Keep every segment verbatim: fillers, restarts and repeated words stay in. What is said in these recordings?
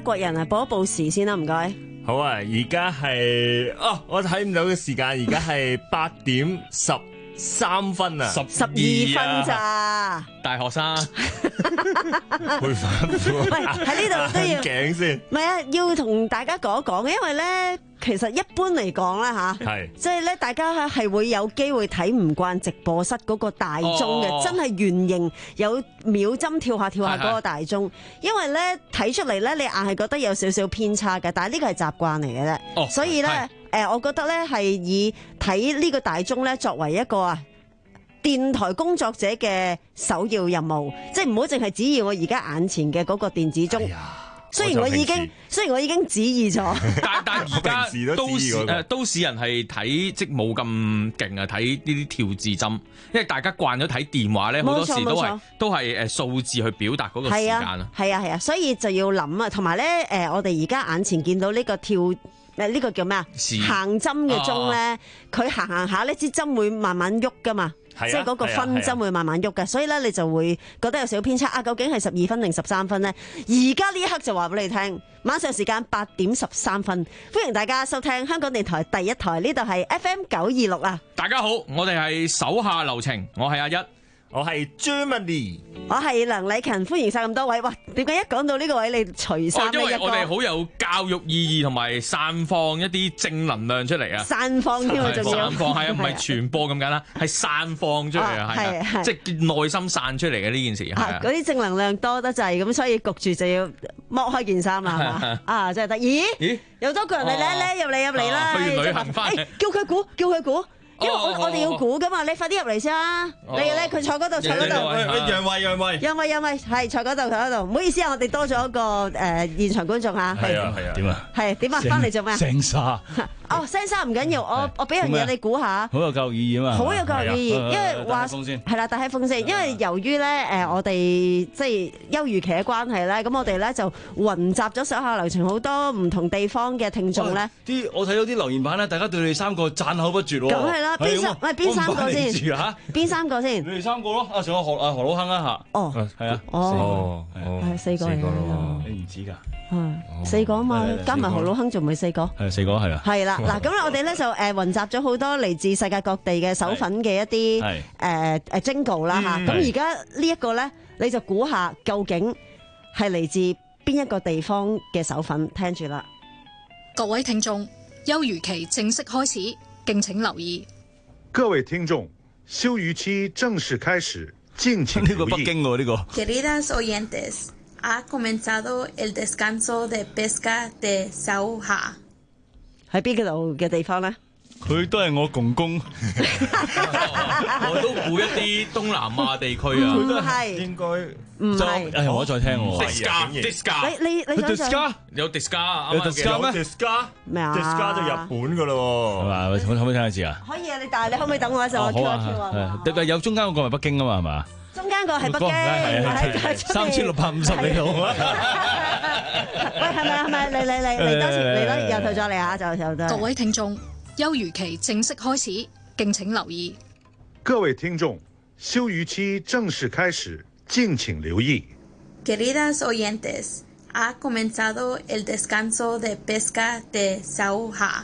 國人啊，報一報時先啦，唔該。 好啊，而家係哦，我睇唔到嘅時間，而家係八點十三分啊， 十十二分咋？ 大學生會反喂，喺呢度都要頸先。 唔係啊，要同大家講一講，因為咧，其實一般嚟講啦吓， 係即係咧，大家係會有機會睇唔慣直播室嗰個大鐘嘅， 哦真係圓形有秒針跳下跳下嗰個大鐘，因為咧睇出嚟咧，你硬係覺得有少少偏差嘅，但係呢個係習慣嚟嘅啫， 哦所以咧，誒、呃，我覺得咧係以睇呢個大鐘咧作為一個啊電台工作者嘅首要任務，即係唔好淨係指意我而家眼前嘅嗰個電子鐘。雖然我已經雖然我已經旨意咗， 但但而家平時都都市知嗰個誒都市人係睇即冇咁勁啊，睇呢啲跳字針，因為大家慣咗睇電話咧，好多時都係冇錯冇錯都係誒數字去表達嗰個時間係啊啊。 係啊係啊，所以就要諗啊，同埋咧誒，我哋而家眼前見到呢個跳誒呢個叫咩啊？ 是行針嘅鐘咧，佢行行下呢支針會慢慢喐噶嘛。 係啊即係嗰個分針會慢慢喐嘅，所以咧你就會覺得有少少偏差啊！究竟係十二分定十三分呢？而家呢一刻就話俾你聽，晚上時間八點十三分，歡迎大家收聽香港電台第一台，呢度係 F M 九二六啊！ 大家好，我哋係手下留情，我係阿一。 我係 Germany， 我係梁禮勤，歡迎晒咁多位。哇，點解一講到呢個位你除衫哦，因呢一為我哋個好有教育意義同埋散放一啲正能量出嚟啊！ 散放添啊， 係仲要散放係啊，唔係傳播咁簡單，係散放出嚟啊， 啊係係啊， 係即係內心散出嚟嘅呢件事係啊。 啊嗰啲正能量多得滯，咁所以焗住就要剝開件衫啦，係嘛？啊，真係得，咦？ 咦？ 有多個人嚟咧咧入嚟入嚟啦！ 啊去完旅行哎返嚟哎叫佢估，叫佢估。因為我哦我哋要估噶嘛，你快啲入嚟先啦！ 哦你咧佢坐嗰度，坐嗰度， 喂喂讓位讓位， 有咪有咪係坐嗰度，坐嗰度。唔好意思啊，我哋多咗一個誒現場觀眾嚇。 係啊係啊， 點啊？ 係點啊？翻嚟做咩啊？ 聲沙哦，聲沙唔緊要，我我俾樣嘢你估下。 好有教育意義啊嘛， 好有教育意義，因為話風先係啦，帶喺風先，因為由於咧誒我哋即係休漁期嘅關係咧，咁我哋咧就雲集咗手下留情好多唔同地方嘅聽眾咧。 啲我睇到啲留言板咧，大家對你哋三個讚口不絕喎。 梗係啦邊三喂邊三個先嚇？ 邊三個先？ 你哋三個咯，啊仲有何啊何老坑啊嚇。 哦， 係啊。 哦， 哦係四個嚟㗎咯， 你唔知㗎？ 係四個啊嘛係係， 加埋何老坑仲唔係四個？ 係四個係啊。 係啦，嗱咁我哋咧就誒雲集咗好多嚟自世界各地嘅手粉嘅一啲係誒誒 jingle 啦嚇，咁而家呢一個咧你就估下究竟係嚟自邊一個地方嘅手粉？聽住啦， 各位聽眾，休漁期正式開始，敬請留意。 各位聽眾，休漁期正式開始，敬請呢留意。 個北京喎呢個。 Queridas oyentes, ha comenzado el descanso de pesca de Sauja。 喺邊度嘅地方咧？ 佢都係我公公。 我都估一啲東南亞地區啊。 唔係， 應該唔係。 誒，我再聽喎。 Disca，Disca， 你你你佢想象 Disca 有 Disca 啊， 有啱啱 Disca 嘅咩 Disca 咩啊 Disca 就日本噶係咯嘛？可可唔可以聽一次啊？ 可以啊，你但係你可唔可以等我一陣？我哦 Q 好一 Q 啊， 啊。 係有中間嗰個係北京啊嘛係嘛？ 中間個係北京， 係係係三千六百五十里度。 喂，係咪係咪？嚟嚟嚟嚟多次嚟啦，由頭再嚟啊！就就得。 各位聽眾，休漁期正式開始，敬請留意。 各位聽眾，休漁期正式開始，敬請留意。 Queridas oyentes, ha comenzado el descanso de pesca de Sauja。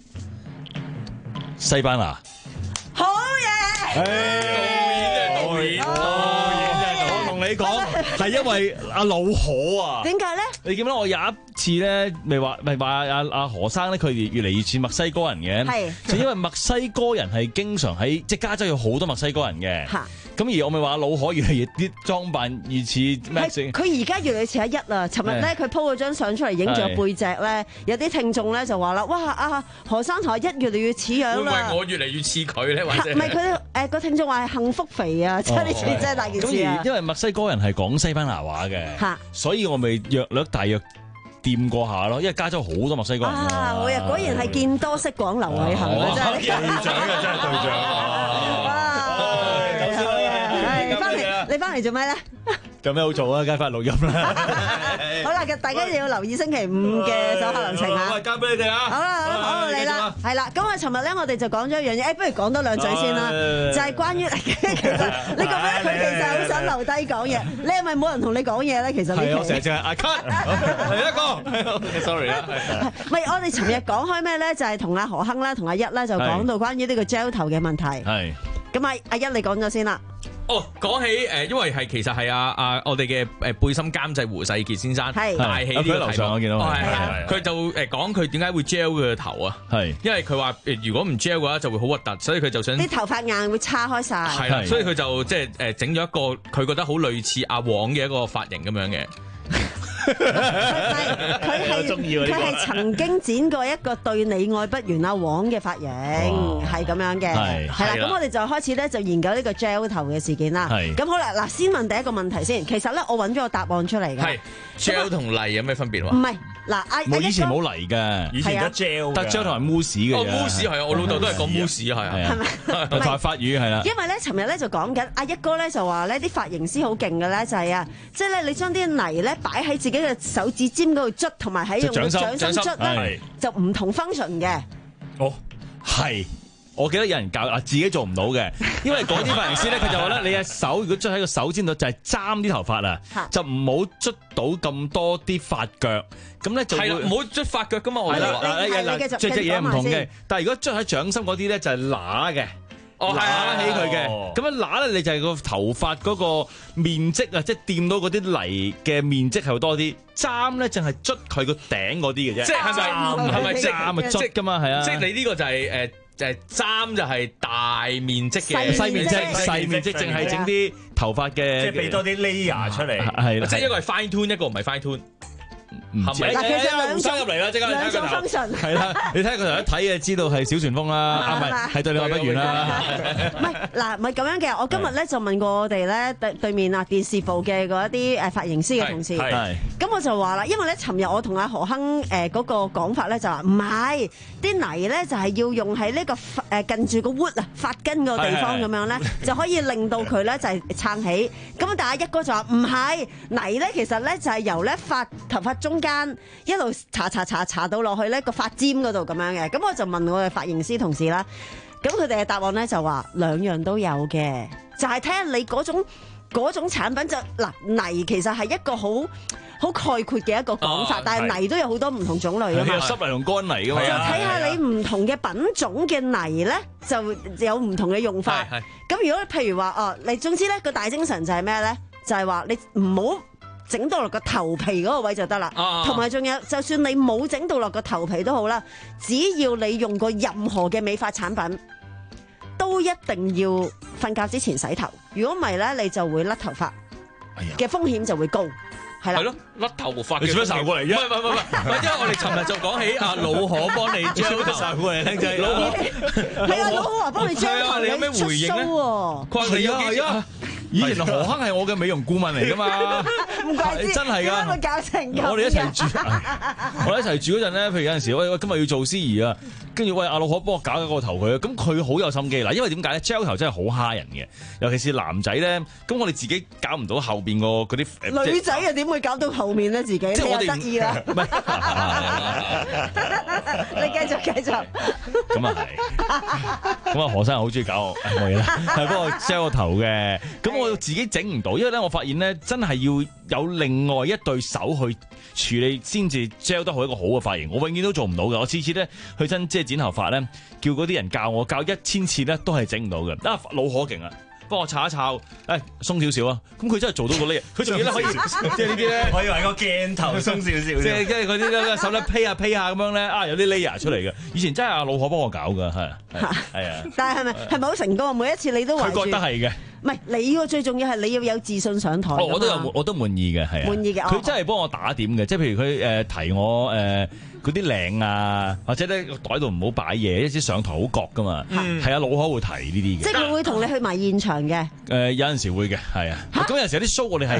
西班牙。 好嘢！ 導演導演我同你講，係因為阿老何啊。 點解咧？ 你記唔記得我有一次咧，咪話咪話阿阿何生咧，佢哋越嚟越似墨西哥人嘅， 係就因為墨西哥人係經常喺即係加州有好多墨西哥人嘅， 嚇咁而我咪話老何越嚟越啲裝扮越似咩係先？ 佢而家越嚟越似阿一啊！尋日咧，佢 po 咗張相出嚟影住個背脊咧，有啲聽眾咧就話啦：，哇！阿何生同阿一越嚟越似樣會唔啦會！我越嚟越似佢咧？或者唔係佢誒個聽眾話係幸福肥啊！真係呢次真係大件咁事啊而！因為墨西哥人係講西班牙話嘅， 嚇所以我咪約略大約掂過下咯。因為加州好多墨西哥人㗎嘛啊！好呀，果然係見多識廣劉偉恒啊！真係。 隊長嘅真係隊長。 哇！係翻嚟，你翻嚟做咩咧？ 有咩好做啊？梗係翻錄音啦。 好啦，大家要留意星期五嘅手下留情啊！ 喂，交俾你哋啊！ 好啦，好啦，好嚟啦，係啦。咁啊，尋日咧，我哋就講咗一樣嘢，誒，不如講多兩嘴先啦，就係關於其實你覺得佢其實好想留低講嘢，你係咪冇人同你講嘢咧？其實呢期係我成日淨係阿 cut，嚟一個，sorry 啦。 唔係，我哋尋日講開咩咧？就係同阿何亨啦，同阿一咧就講到關於呢個 gel 頭嘅問題。 係。 咁啊，阿一你講咗先啦。 哦，講起誒、呃，因為係其實係啊啊，我哋嘅誒背心監製胡世傑先生帶起呢個題目，我見到佢就誒講佢點解會 gel 佢個頭啊？係因為佢話誒，如果唔 gel 嘅話就會好核突，所以佢就想啲頭髮硬會叉開晒。 係啦，所以佢就即係誒整咗一個佢覺得好類似阿黃嘅一個髮型咁樣嘅。 佢係佢係曾經剪過一個對你愛不完阿黃嘅髮型，係咁樣嘅，係啦。咁我哋就開始咧就研究呢個 gel 頭嘅事件啦。咁好啦，嗱，先問第一個問題先。其實咧，我揾咗個答案出嚟嘅。係 gel 同泥有咩分別？ 唔係嗱，阿我以前冇泥嘅， 以前得 gel， 得 gel 同埋 mousse 嘅。 哦 mousse 係啊，我老豆都係講 mousse 係啊， 係咪？ 同埋發語係啦。 因為咧，尋日咧就講緊阿一哥咧就話咧啲髮型師好勁嘅咧，就係啊，即係咧你將啲泥咧擺喺自己嘅手指尖嗰度捽，同埋喺用掌心捽咧，就唔同 function 嘅。 哦，係。我記得有人教啊，自己做唔到嘅，因為嗰啲髮型師咧，佢就話咧，你隻手如果捽喺個手尖度，就係爭啲頭髮啊，就唔好捽到咁多啲髮腳，咁咧就會唔好捽髮腳噶嘛。我係啦，嗱，隻隻嘢唔同嘅，但係如果捽喺掌心嗰啲咧，就係揦嘅。哦，揦起佢嘅，咁樣揦咧，你就係個頭髮嗰個面積啊，即係掂到嗰啲泥嘅面積係會多啲。針咧，淨係捽佢個頂嗰啲嘅啫。即係係咪係咪針啊捽噶嘛？係啊。即係你呢個就係誒就係針就係大面積嘅細面積細面積，淨係整啲頭髮嘅。 即係俾多啲 layer 出嚟。 係啦。 即係一個係 fine tune，一個唔係 fine tune。 係咪？ 嗱，其實兩生入嚟啦，即刻兩種 function。 係啦，你睇下佢頭一睇就知道係小旋風啦，啊唔係，係對你愛不完啦。 唔係嗱，唔係咁樣嘅。我今日咧就問過我哋咧對對面啊電視部嘅嗰一啲誒髮型師嘅同事，咁我就話啦，因為咧尋日我同阿何亨誒嗰個講法咧就話唔係啲泥咧就係要用喺呢個誒近住個 wood 啊髮根個地方咁樣咧，就可以令到佢咧就係撐起。咁但係一哥就話唔係泥咧，其實咧就係由咧髮頭髮中間一路搽搽搽搽到落去咧個髮尖嗰度咁樣嘅，咁我就問我嘅髮型師同事啦，咁佢哋嘅答案咧就話兩樣都有嘅，就係睇下你嗰種嗰種產品就嗱泥其實係一個好好概括嘅一個講法，哦、但係泥都有好多唔同種類啊嘛， 濕泥同乾泥噶嘛， 就睇下你唔同嘅品種嘅泥咧就有唔同嘅用法。咁如果譬如話哦，你總之咧個大精神就係咩咧？就係、是、話你唔好整到落個頭皮嗰個位就得啦，同埋仲有，就算你冇整到落個頭皮都好啦，只要你用過任何嘅美髮產品，都一定要瞓覺之前洗頭。如果唔係咧，你就會甩頭髮嘅風險就會高，係啦。 係咯，甩頭髮。 你做咩成過嚟啫？ 唔係唔係唔係，因為我哋尋日就講起阿老可幫你將頭髮過嚟，靚仔。老可係啊，老可話幫你將頭， 你有咩回應咧？ 係啊係啊。以前何亨係我嘅美容顧問嚟噶嘛， 唔怪之真係噶， 教成我哋一齊住，我哋一齊住嗰陣咧，譬如有陣時，喂喂，今日要做司儀啊，跟住喂阿老可幫我搞一個頭佢啊，咁佢好有心機嗱，因為點解咧 gel 頭真係好蝦人嘅，尤其是男仔咧，咁我哋自己搞唔到後邊個嗰啲女仔啊，點會搞到後面咧？自己即係我哋得意啦，你繼續繼續， 咁啊係，咁啊何生好中意搞我我嘢啦，係幫我 gel 個頭嘅，咁。我自己整唔到，因為咧我發現咧真係要有另外一對手去處理先至 gel 得好一個好嘅髮型，我永遠都做唔到嘅。我次次咧去真即係剪頭髮咧，叫嗰啲人教我教一千次咧都係整唔到嘅。啊老可勁啊，幫我搽一搽，誒鬆少少啊，咁佢真係做到個呢，佢仲要咧可以即係呢啲咧， 我以為個鏡頭鬆少少， 即係即係嗰啲咧手咧披下披下咁樣咧，啊有啲 layer 出嚟嘅。以前真係阿老可幫我搞㗎，係係啊。 但係係咪係咪好成功？每一次你都話佢覺得係嘅。 唔係你個最重要係你要有自信上台。 哦，我都有，我都滿意嘅，係啊。滿意嘅，佢真係幫我打點嘅，即係譬如佢誒、呃、提我誒嗰啲領啊，或者咧個袋度唔好擺嘢，一啲上台好覺噶嘛。係係啊，老可會提呢啲嘅。 即係佢會同你去埋現場嘅。誒、 呃、有陣時會嘅，係啊。咁有陣時有啲 show 我哋係。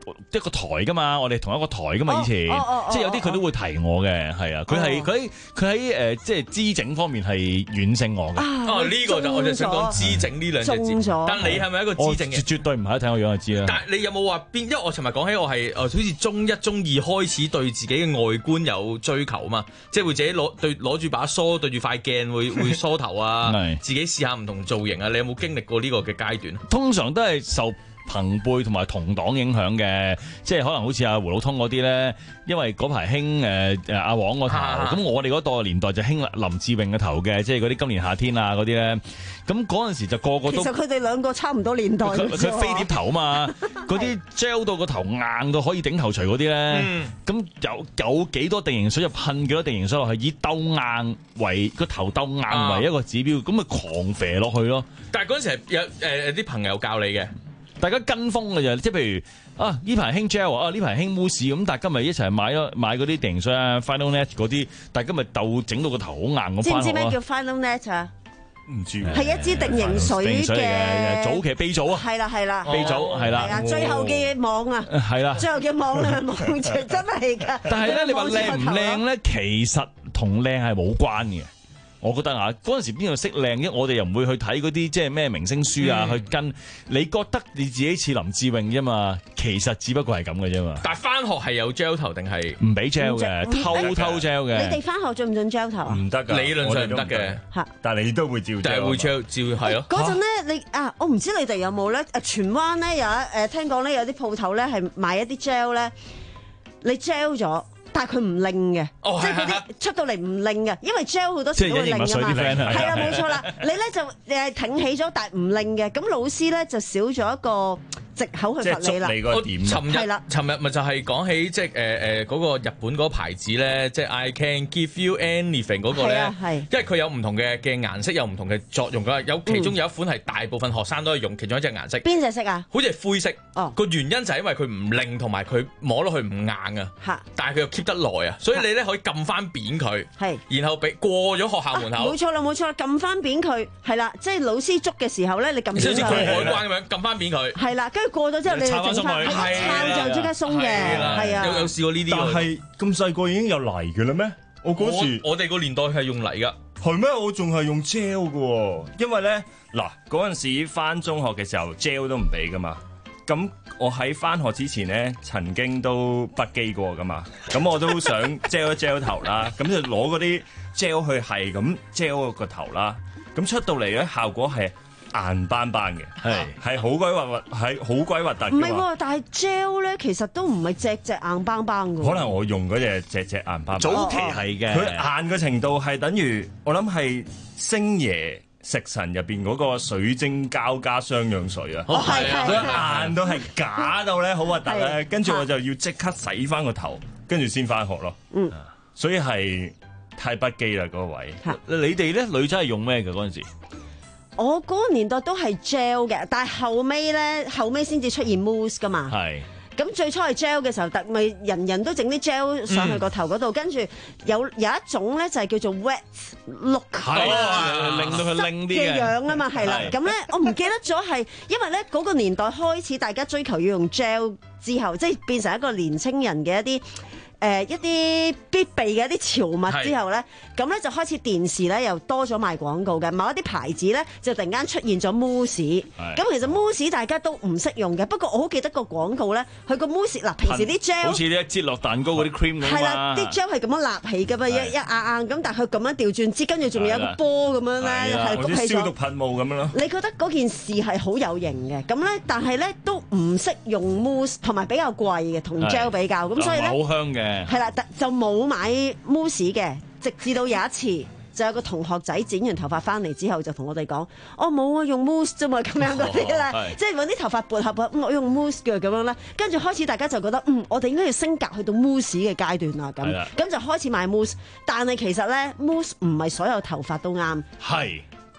一個台噶嘛，我哋同一個台噶嘛，以前、 哦哦哦、 即係有啲佢都會提我嘅，係啊，佢係佢喺佢喺誒即係姿整方面係遠勝我嘅。 啊，呢、呢個就我就想講姿整呢兩隻字，但你係咪一個姿整嘅？ 絕對唔係，睇我樣就知啦。 但係你有冇話邊？因為我尋日講起我係誒好似中一中二開始對自己嘅外觀有追求嘛，即係會自己攞對攞住把梳對住塊鏡會會梳頭啊，自己試下唔同造型啊。你有冇經歷過呢個嘅階段？ 通常都係受朋輩同埋同黨影響嘅，即係可能好似阿胡老通嗰啲咧，因為嗰排興誒誒阿黃個頭，咁、啊、我哋嗰代年代就興林志穎嘅頭嘅，即係嗰啲今年夏天啊嗰啲咧，咁嗰陣時就個個都。其實佢哋兩個差唔多年代。佢佢飛碟頭啊嘛，嗰啲 gel 到個頭硬到可以頂頭鎚嗰啲咧，咁、嗯、有有幾多定型水就噴幾多定型水落去，以鬥硬為個頭鬥硬為一個指標，咁咪、啊、狂肥落去咯。 但係嗰陣時係有誒啲、呃、朋友教你嘅。 大家跟風嘅啫，即係譬如啊，呢排興 gel 啊，呢排興 mousse 咁，但係今日一齊買咗買嗰啲定型水啊 ，Final Net 嗰啲，但係今日鬥整到個頭好硬咁。 知唔知咩叫 Final Net 啊？ 唔知。 係一支定型水嘅早期鼻祖啊。 係啦係啦。 鼻祖係啦。 係啊，最後嘅網啊。 係啦。 最後嘅網咧，網住真係㗎。 但係咧，你話靚唔靚咧，其實同靚係冇關嘅。我覺得啊，嗰陣時邊度識靚啫？我哋又唔會去睇嗰啲即係咩明星書啊，嗯、去跟。你覺得你自己似林志穎啫嘛？其實只不過係咁嘅啫嘛。 但係翻學係有 gel 頭定係唔俾 gel 嘅，偷偷 gel 嘅。 你哋翻學準唔準 gel 頭啊？ 唔得㗎， 理論上唔得嘅。 嚇！但係你都會照 gel。但係會 gel 照係咯。 嗰陣咧，你啊，我唔知你哋有冇咧？誒，荃灣咧有一誒，聽講咧有啲鋪頭咧係賣一啲 gel 咧，你 gel 咗。但係佢唔擰嘅， 哦、 即係嗰啲出到嚟唔擰嘅，因為 gel 好多時都會擰㗎嘛。係啦，冇錯啦。你咧就誒挺起咗，但係唔擰嘅，咁老師咧就少咗一個藉口去罰你啦。 我尋日尋日咪就係講起即係誒誒嗰個日本嗰個牌子咧，即係 I can give you anything 嗰個咧，因為佢有唔同嘅嘅顏色，有唔同嘅作用㗎。有其中有一款係大部分學生都係用其中一隻顏色。 邊隻色啊？ 好似係灰色。 哦。 個原因就係因為佢唔擰同埋佢摸落去唔硬啊。嚇！但係佢又 keep 得耐啊，所以你咧可以撳翻扁佢。係。然後俾過咗學校門口。冇錯啦，冇錯啦，撳翻扁佢係啦，即係老師捉嘅時候咧，你撳扁佢。好似過海關咁樣撳翻扁佢。係啦，跟住過咗之後你就整翻，撐就即刻鬆嘅，係啊。有有試過呢啲？ 但係咁細個已經有泥嘅啦咩？我嗰時我哋個年代係用泥噶， 係咩？我仲係用 gel 嘅，因為咧嗱嗰陣時翻中學嘅時候 gel 都唔俾噶嘛。咁我喺翻學之前咧，曾經都不羈過噶嘛。咁我都想 gel 一 gel 頭啦，咁就攞嗰啲 gel 去係咁 gel 個頭啦。咁出到嚟咧效果係硬斑斑嘅，係係好鬼核核，係好鬼核突。唔係喎， 但係 gel 咧其實都唔係隻隻硬邦邦嘅。 可能我用嗰隻隻隻硬邦邦。 早期係嘅， 佢硬嘅程度係等於我諗係星爺食神入邊嗰個水晶膠加雙氧水啊。 哦，係係佢硬到係假到咧，好核突咧。跟住我就要即刻洗翻個頭，跟住先翻學咯。嗯，所以係太不羈啦嗰個位。 你哋咧女仔係用咩嘅嗰陣時？ 我嗰個年代都係 gel 嘅，但係後尾咧，後尾先至出現 mousse 噶嘛。 係。 咁最初係 gel 嘅時候，特咪人人都整啲 gel 上去個頭嗰度，跟住有有一種咧就係叫做 wet look， 係令到佢靚啲嘅樣啊嘛，係啦。咁咧我唔記得咗係，因為咧嗰個年代開始大家追求要用 gel 之後，即係變成一個年青人嘅一啲。誒、呃、一啲必備嘅一啲潮物之後咧，咁咧就開始電視咧又多咗賣廣告嘅，某一啲牌子咧就突然間出現咗 mousse。咁其實 mousse 大家都唔識用嘅，不過我好記得個廣告咧，佢個 mousse 嗱平時啲 gel 好似啲擠落蛋糕嗰啲 cream 咁啊， 係啦，啲 gel 係咁樣立起嘅嘛，一一硬硬咁，但係佢咁樣調轉之，跟住仲有一個波咁樣咧，係谷起咗。 消毒噴霧咁樣咯。 你覺得嗰件事係好有型嘅，咁咧但係咧都唔識用 mousse，同埋比較貴嘅，同 gel 比較，咁所以咧好香嘅。 係啦，就冇買 mousse 嘅，直至到有一次，就有個同學仔剪完頭髮翻嚟之後，就同我哋講：我冇啊，用 mousse 啫嘛，咁樣嗰啲咧，即係揾啲頭髮撥合啊，我用 mousse 嘅咁樣咧。跟住開始大家就覺得，嗯，我哋應該要升格去到 mousse 嘅階段啦，咁咁就開始買 mousse。但係其實咧，mousse 唔係所有頭髮都啱。 係。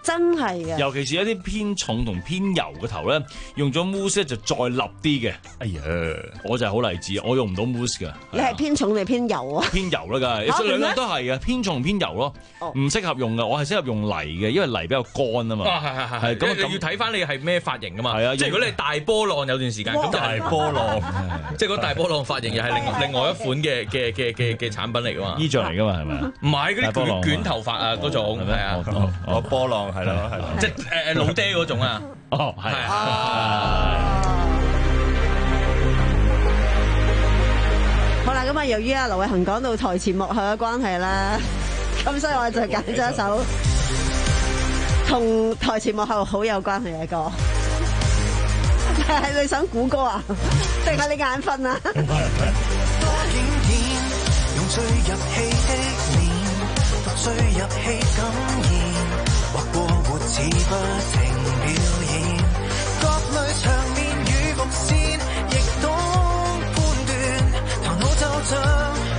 真係嘅。 尤其是一啲偏重同偏油嘅頭咧，用咗 mousse 就再立啲嘅。哎呀，我就係好勵志，我用唔到 mousse 㗎。 你係偏重定偏油啊？ 偏油啦，梗係，其實兩樣都係嘅，偏重同偏油咯，唔適合用㗎。我係適合用泥嘅，因為泥比較乾啊嘛。 係係係係，咁你要睇翻你係咩髮型㗎嘛。 係啊， 即係如果你係大波浪有段時間，咁就係大波浪， 即係嗰大波浪髮型又係另另外一款嘅嘅嘅嘅嘅產品嚟㗎嘛。 衣著嚟㗎嘛，係咪啊？ 唔係嗰啲捲捲頭髮啊嗰種，係啊， 我波浪係咯係咯， 即係誒誒老爹嗰種啊。 哦，係好啦，咁啊，由於阿劉偉恒講到台前幕後嘅關係啦，咁所以我就揀咗一首同台前幕後好有關係嘅歌。係你想估歌啊？定係你眼瞓啊？ 用最入戲的臉，讀最入戲感言，劃過活似不停表演，各類場面與伏線，亦懂判斷，頭腦就像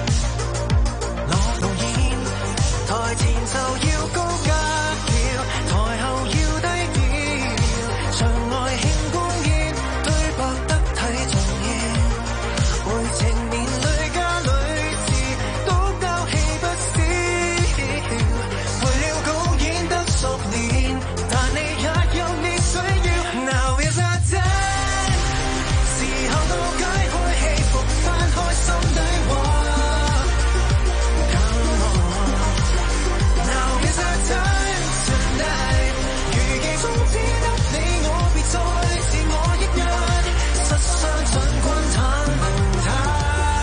落路演，台前就要高格調，台後要低調，場外慶功宴，對白得體重要，愛情面對家裏字，都交戲不少，為了稿演得熟練，但你也有你需要。Now is a time，時候到解開戲服，翻開心底話。Come on， Now is a time tonight， 如記中只得你我，別再自我一人，失相盡滾燙無態。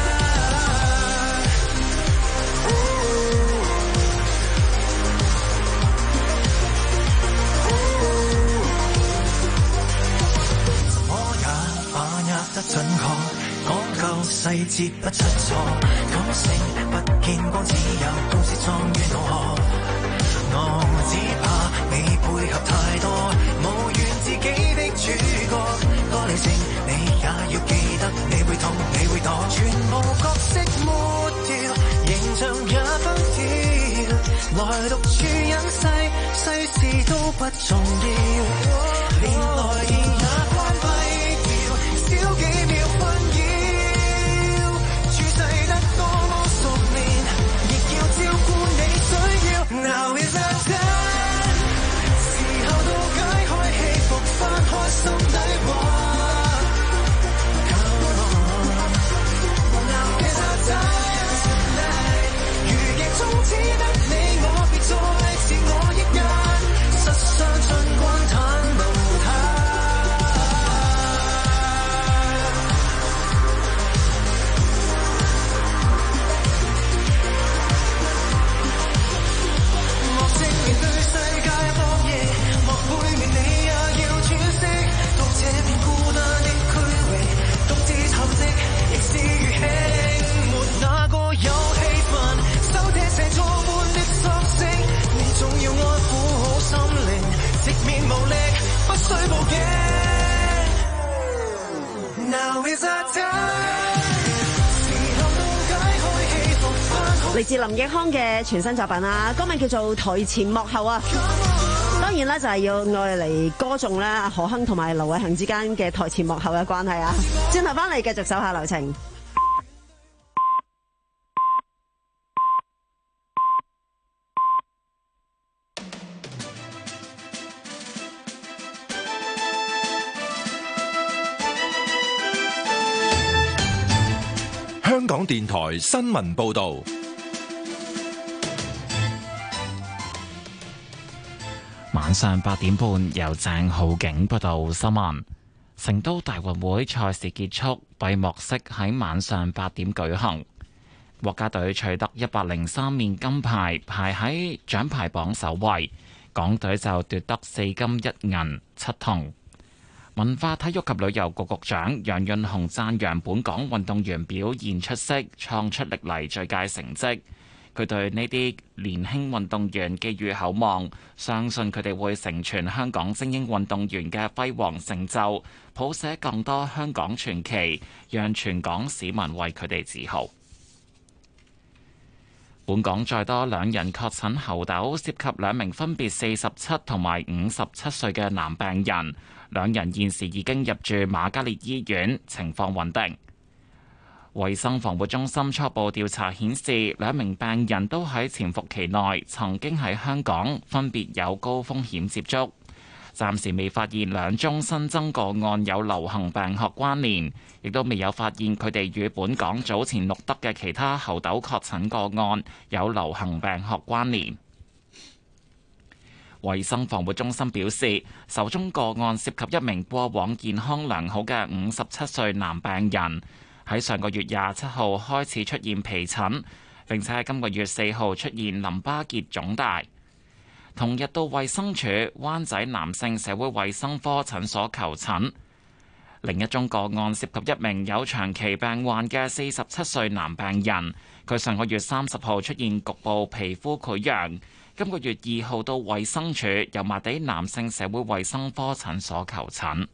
我也把握得準確，講究細節不出錯，感性不見光，只有公式裝於腦殼。我只怕你配合太多，無緣自己的主角，多理性你也要記得，你會痛你會躲，全部角色抹掉，形象也崩掉，來獨處隱世，世事都不重要，連來電也關閉掉，少幾秒困擾，處世得多麼熟練，亦要照顧你需要。Now is a time， 時候到解開戲服，翻開心底話。Come on， Now is a time tonight， 如劇中只得你我，別再自我一人，失相盡滾燙無態。莫正面對世界博弈，莫背面你也要喘息，到這片孤單的區域，獨自沉寂亦是餘興，沒哪個有氣氛，收聽成錯換的索性，你總要安撫好心靈，直面無力，不需報警。Now is a time， 時候到解開戲服，翻開嚟自林奕匡嘅全新作品啊，歌名叫做《台前幕後》啊。當然啦，就係要愛嚟歌頌啦何鏗同埋劉偉恒之間嘅台前幕後嘅關係啊。轉頭翻嚟繼續手下留情。 香港電台新聞報導。 晚上八點半，由鄭浩景報道新聞。成都大運會賽事結束，閉幕式喺晚上八點舉行。國家隊取得一百零三面金牌，排喺獎牌榜首位。港隊就奪得四金一銀七銅。文化體育及旅遊局局長楊潤雄讚揚本港運動員表現出色，創出歷嚟最佳成績。佢對呢啲年輕運動員寄予厚望，相信佢哋會成全香港精英運動員嘅輝煌成就，譜寫更多香港傳奇，讓全港市民為佢哋自豪。 本港再多兩人確診猴痘，涉及兩名分別四十七同埋五十七歲嘅男病人，兩人現時已經入住瑪嘉烈醫院，情況穩定。衛生防護中心初步調查顯示，兩名病人都喺潛伏期內曾經喺香港分別有高風險接觸。暫時未發現兩宗新增個案有流行病學關聯，亦都未有發現佢哋與本港早前錄得嘅其他猴痘確診個案有流行病學關聯。衛生防護中心表示，首宗個案涉及一名過往健康良好嘅五十七歲男病人，喺上個月廿七號開始出現皮疹，並且喺今個月四號出現淋巴結腫大。同日到衛生署灣仔男性社會衛生科診所求診。另一宗個案涉及一名有長期病患嘅四十七歲男病人，佢上個月三十號出現局部皮膚潰瘍，今個月二號到衛生署油麻地男性社會衛生科診所求診。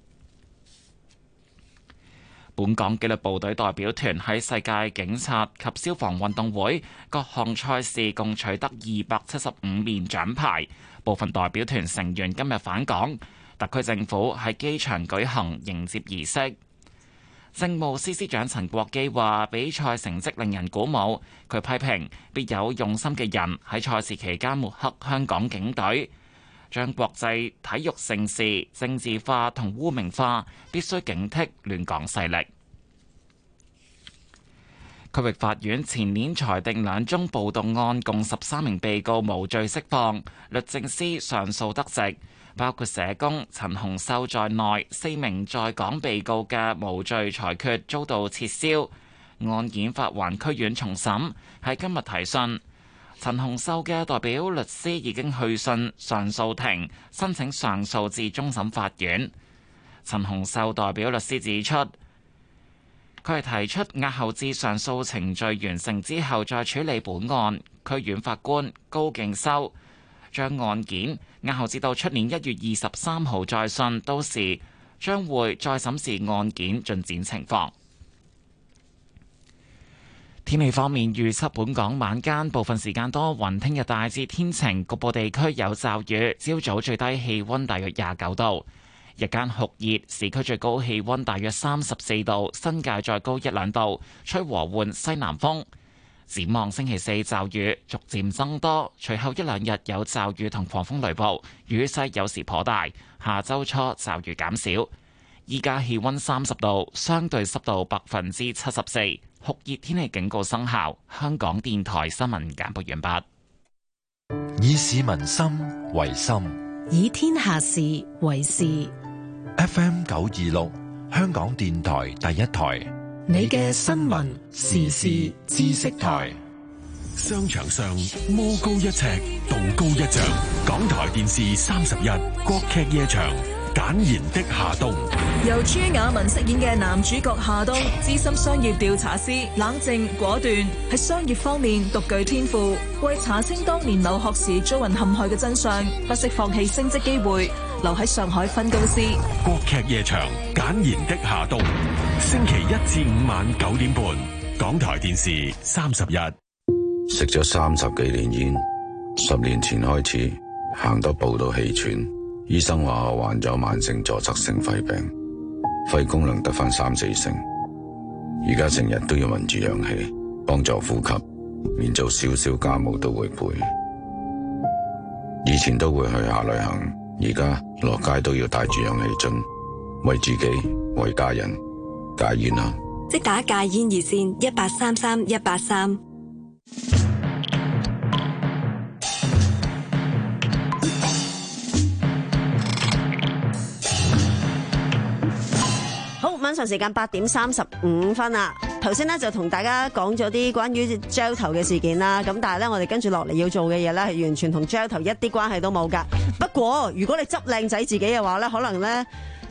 本港紀律部隊代表團喺世界警察及消防運動會各項賽事共取得二百七十五面獎牌，部分代表團成員今日返港，特區政府喺機場舉行迎接儀式。政務司司長陳國基話：比賽成績令人鼓舞，佢批評別有用心嘅人喺賽事期間抹黑香港警隊，將國際體育盛事政治化同污名化，必須警惕亂港勢力。區域法院前年裁定兩宗暴動案共十三名被告無罪釋放，律政司上訴得直，包括社工陳虹秀在內四名在港被告嘅無罪裁決遭到撤銷，案件發還區院重審，喺今日提訊。陳虹秀嘅代表律師已經去信上訴庭，申請上訴至終審法院。陳虹秀代表律師指出，佢係提出押後至上訴程序完成之後再處理本案。區院法官高敬修將案件押後至到出年一月二十三號再訊，到時將會再審視案件進展情況。天氣方面，預測本港晚間部分時間多雲，聽日大致天晴，局部地區有驟雨。朝早最低氣溫大約廿九度，日間酷熱，市區最高氣溫大約三十四度，新界再高一兩度，吹和緩西南風。展望星期四驟雨逐漸增多，隨後一兩日有驟雨同狂風雷暴，雨勢有時頗大。下周初驟雨減少。依家氣溫三十度，相對濕度百分之七十四，酷熱天氣警告生效。香港電台新聞簡報完畢。 以市民心為心， 以天下事為事。 F M 九二六，香港電台第一台， 你嘅新聞時事知識台。 商場上魔高一尺，道高一丈。港台電視三十一，國劇夜場。簡言的夏冬， 由朱雅文飾演嘅男主角夏冬，資深商業調查師，冷靜果斷，喺商業方面獨具天賦。為查清當年留學時遭人陷害嘅真相，不惜放棄升職機會，留喺上海分公司。 國劇夜場，簡言的夏冬，星期一至五晚九點半，港台電視三十一。 食咗三十幾年煙，十年前開始行多步都氣喘。醫生話我患咗慢性阻塞性肺病，肺功能得返三四成，而家成日都要聞住氧氣幫助呼吸，連做少少家務都會背。以前都會去下旅行，而家落街都要帶住氧氣樽，為自己為家人戒煙啦。 即打戒煙熱線一八三三一八三。 晚上時間八點三十五分啦，頭先咧就同大家講咗啲關於 gel 頭嘅事件啦，咁但係咧我哋跟住落嚟要做嘅嘢咧係完全同 gel 頭一啲關係都冇噶。不過如果你執靚仔自己嘅話咧，可能咧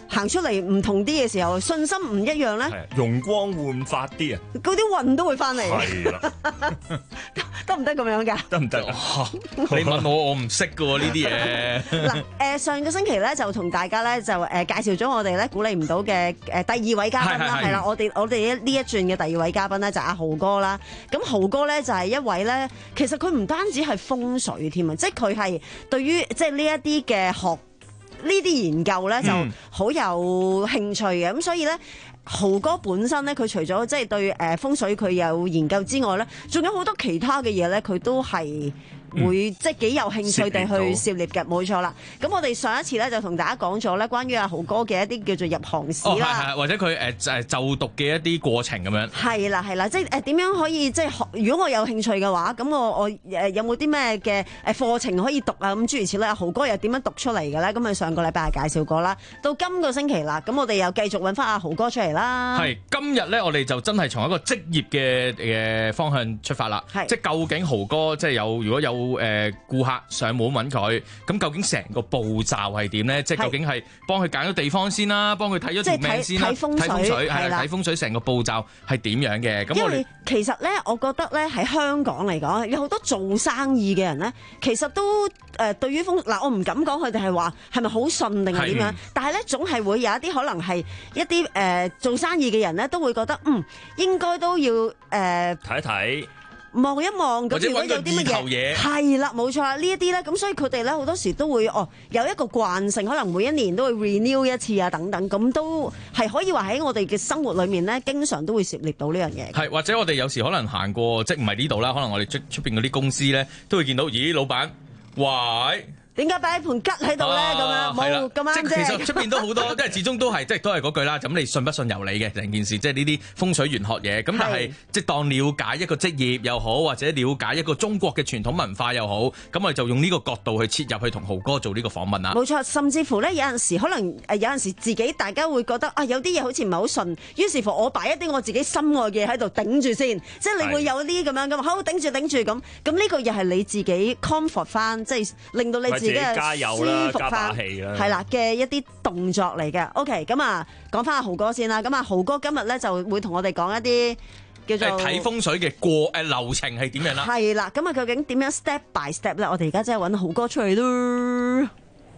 行出嚟唔同啲嘅時候，信心唔一樣咧， 容光煥發啲啊， 嗰啲運都會翻嚟。 係啦， 得唔得咁樣㗎？ 得唔得啊？ 你問我，我唔識㗎喎呢啲嘢。 嗱，誒上個星期咧就同大家咧就誒介紹咗我哋咧鼓勵唔到嘅誒第二位嘉賓啦，係啦，我哋我哋呢一轉嘅第二位嘉賓咧就阿豪哥啦。咁豪哥咧就係一位咧，其實佢唔單止係風水添啊，即係佢係對於即係呢一啲嘅學呢啲研究咧就好有興趣嘅。咁、嗯、所以咧豪哥本身咧佢除咗即係對誒風水佢有研究之外咧，仲有好多其他嘅嘢咧，佢都係會、嗯、即係幾有興趣地去涉獵嘅，冇錯啦。咁我哋上一次咧就同大家講咗咧關於阿豪哥嘅一啲叫做入行史啦、 哦，或者佢誒誒就讀嘅一啲過程咁樣。係啦係啦，即係誒點樣可以即係學？如果我有興趣嘅話，咁我我誒有冇啲咩嘅誒課程可以讀啊？咁諸如此類，阿豪哥又點樣讀出嚟嘅咧？咁佢上個禮拜係介紹過啦，到今個星期啦，咁我哋又繼續揾翻阿豪哥出嚟啦。 係今日咧，我哋就真係從一個職業嘅嘅方向出發啦。係即係究竟豪哥即係有如果有誒顧客上門揾佢，咁究竟成個步驟係點咧？即係究竟係幫佢揀咗地方先啦，幫佢睇咗條命先啦，睇風水係啦，睇風水成個步驟係點樣嘅？咁我哋其實咧，我覺得咧喺香港嚟講，有好多做生意嘅人咧，其實都誒對於風嗱，我唔敢講佢哋係話係咪好順定係點樣，但係咧總係會有一啲可能係一啲誒做生意嘅人咧，都會覺得嗯應該都要誒睇一睇。 望一望，咁如果有啲乜嘢，係啦，冇錯啦，呢一啲咧，咁所以佢哋咧好多時都會哦有一個慣性，可能每一年都會 renew 一次啊，等等，咁都係可以話喺我哋嘅生活裏面咧，經常都會涉獵到呢樣嘢。 係或者我哋有時可能行過，即係唔係呢度啦，可能我哋出出邊嗰啲公司咧，都會見到，咦，老闆，喂！ 點解擺一盤桔喺度咧？咁樣冇咁啱啫。 即係其實出邊都好多，因為始終都係即係都係嗰句啦。咁你信不信由你嘅成件事，即係呢啲風水玄學嘢。咁但係即係當了解一個職業又好，或者了解一個中國嘅傳統文化又好，咁我哋就用呢個角度去切入去同豪哥做呢個訪問啦。 冇錯，甚至乎咧有陣時可能誒有陣時自己大家會覺得啊有啲嘢好似唔係好順，於是乎我擺一啲我自己心愛嘅嘢喺度頂住先，即係你會有啲咁樣咁，好頂住頂住咁。咁呢個又係你自己 comfort 翻，即係令到你自己加油啦，加把氣啦， 係啦嘅一啲動作嚟嘅。OK， 咁啊，講翻阿豪哥先啦。咁啊，豪哥今日咧就會同我哋講一啲叫做睇風水嘅過誒流程係點樣啦。 係啦，咁啊，究竟點樣 step by step 咧？我哋而家真係揾豪哥出嚟咯。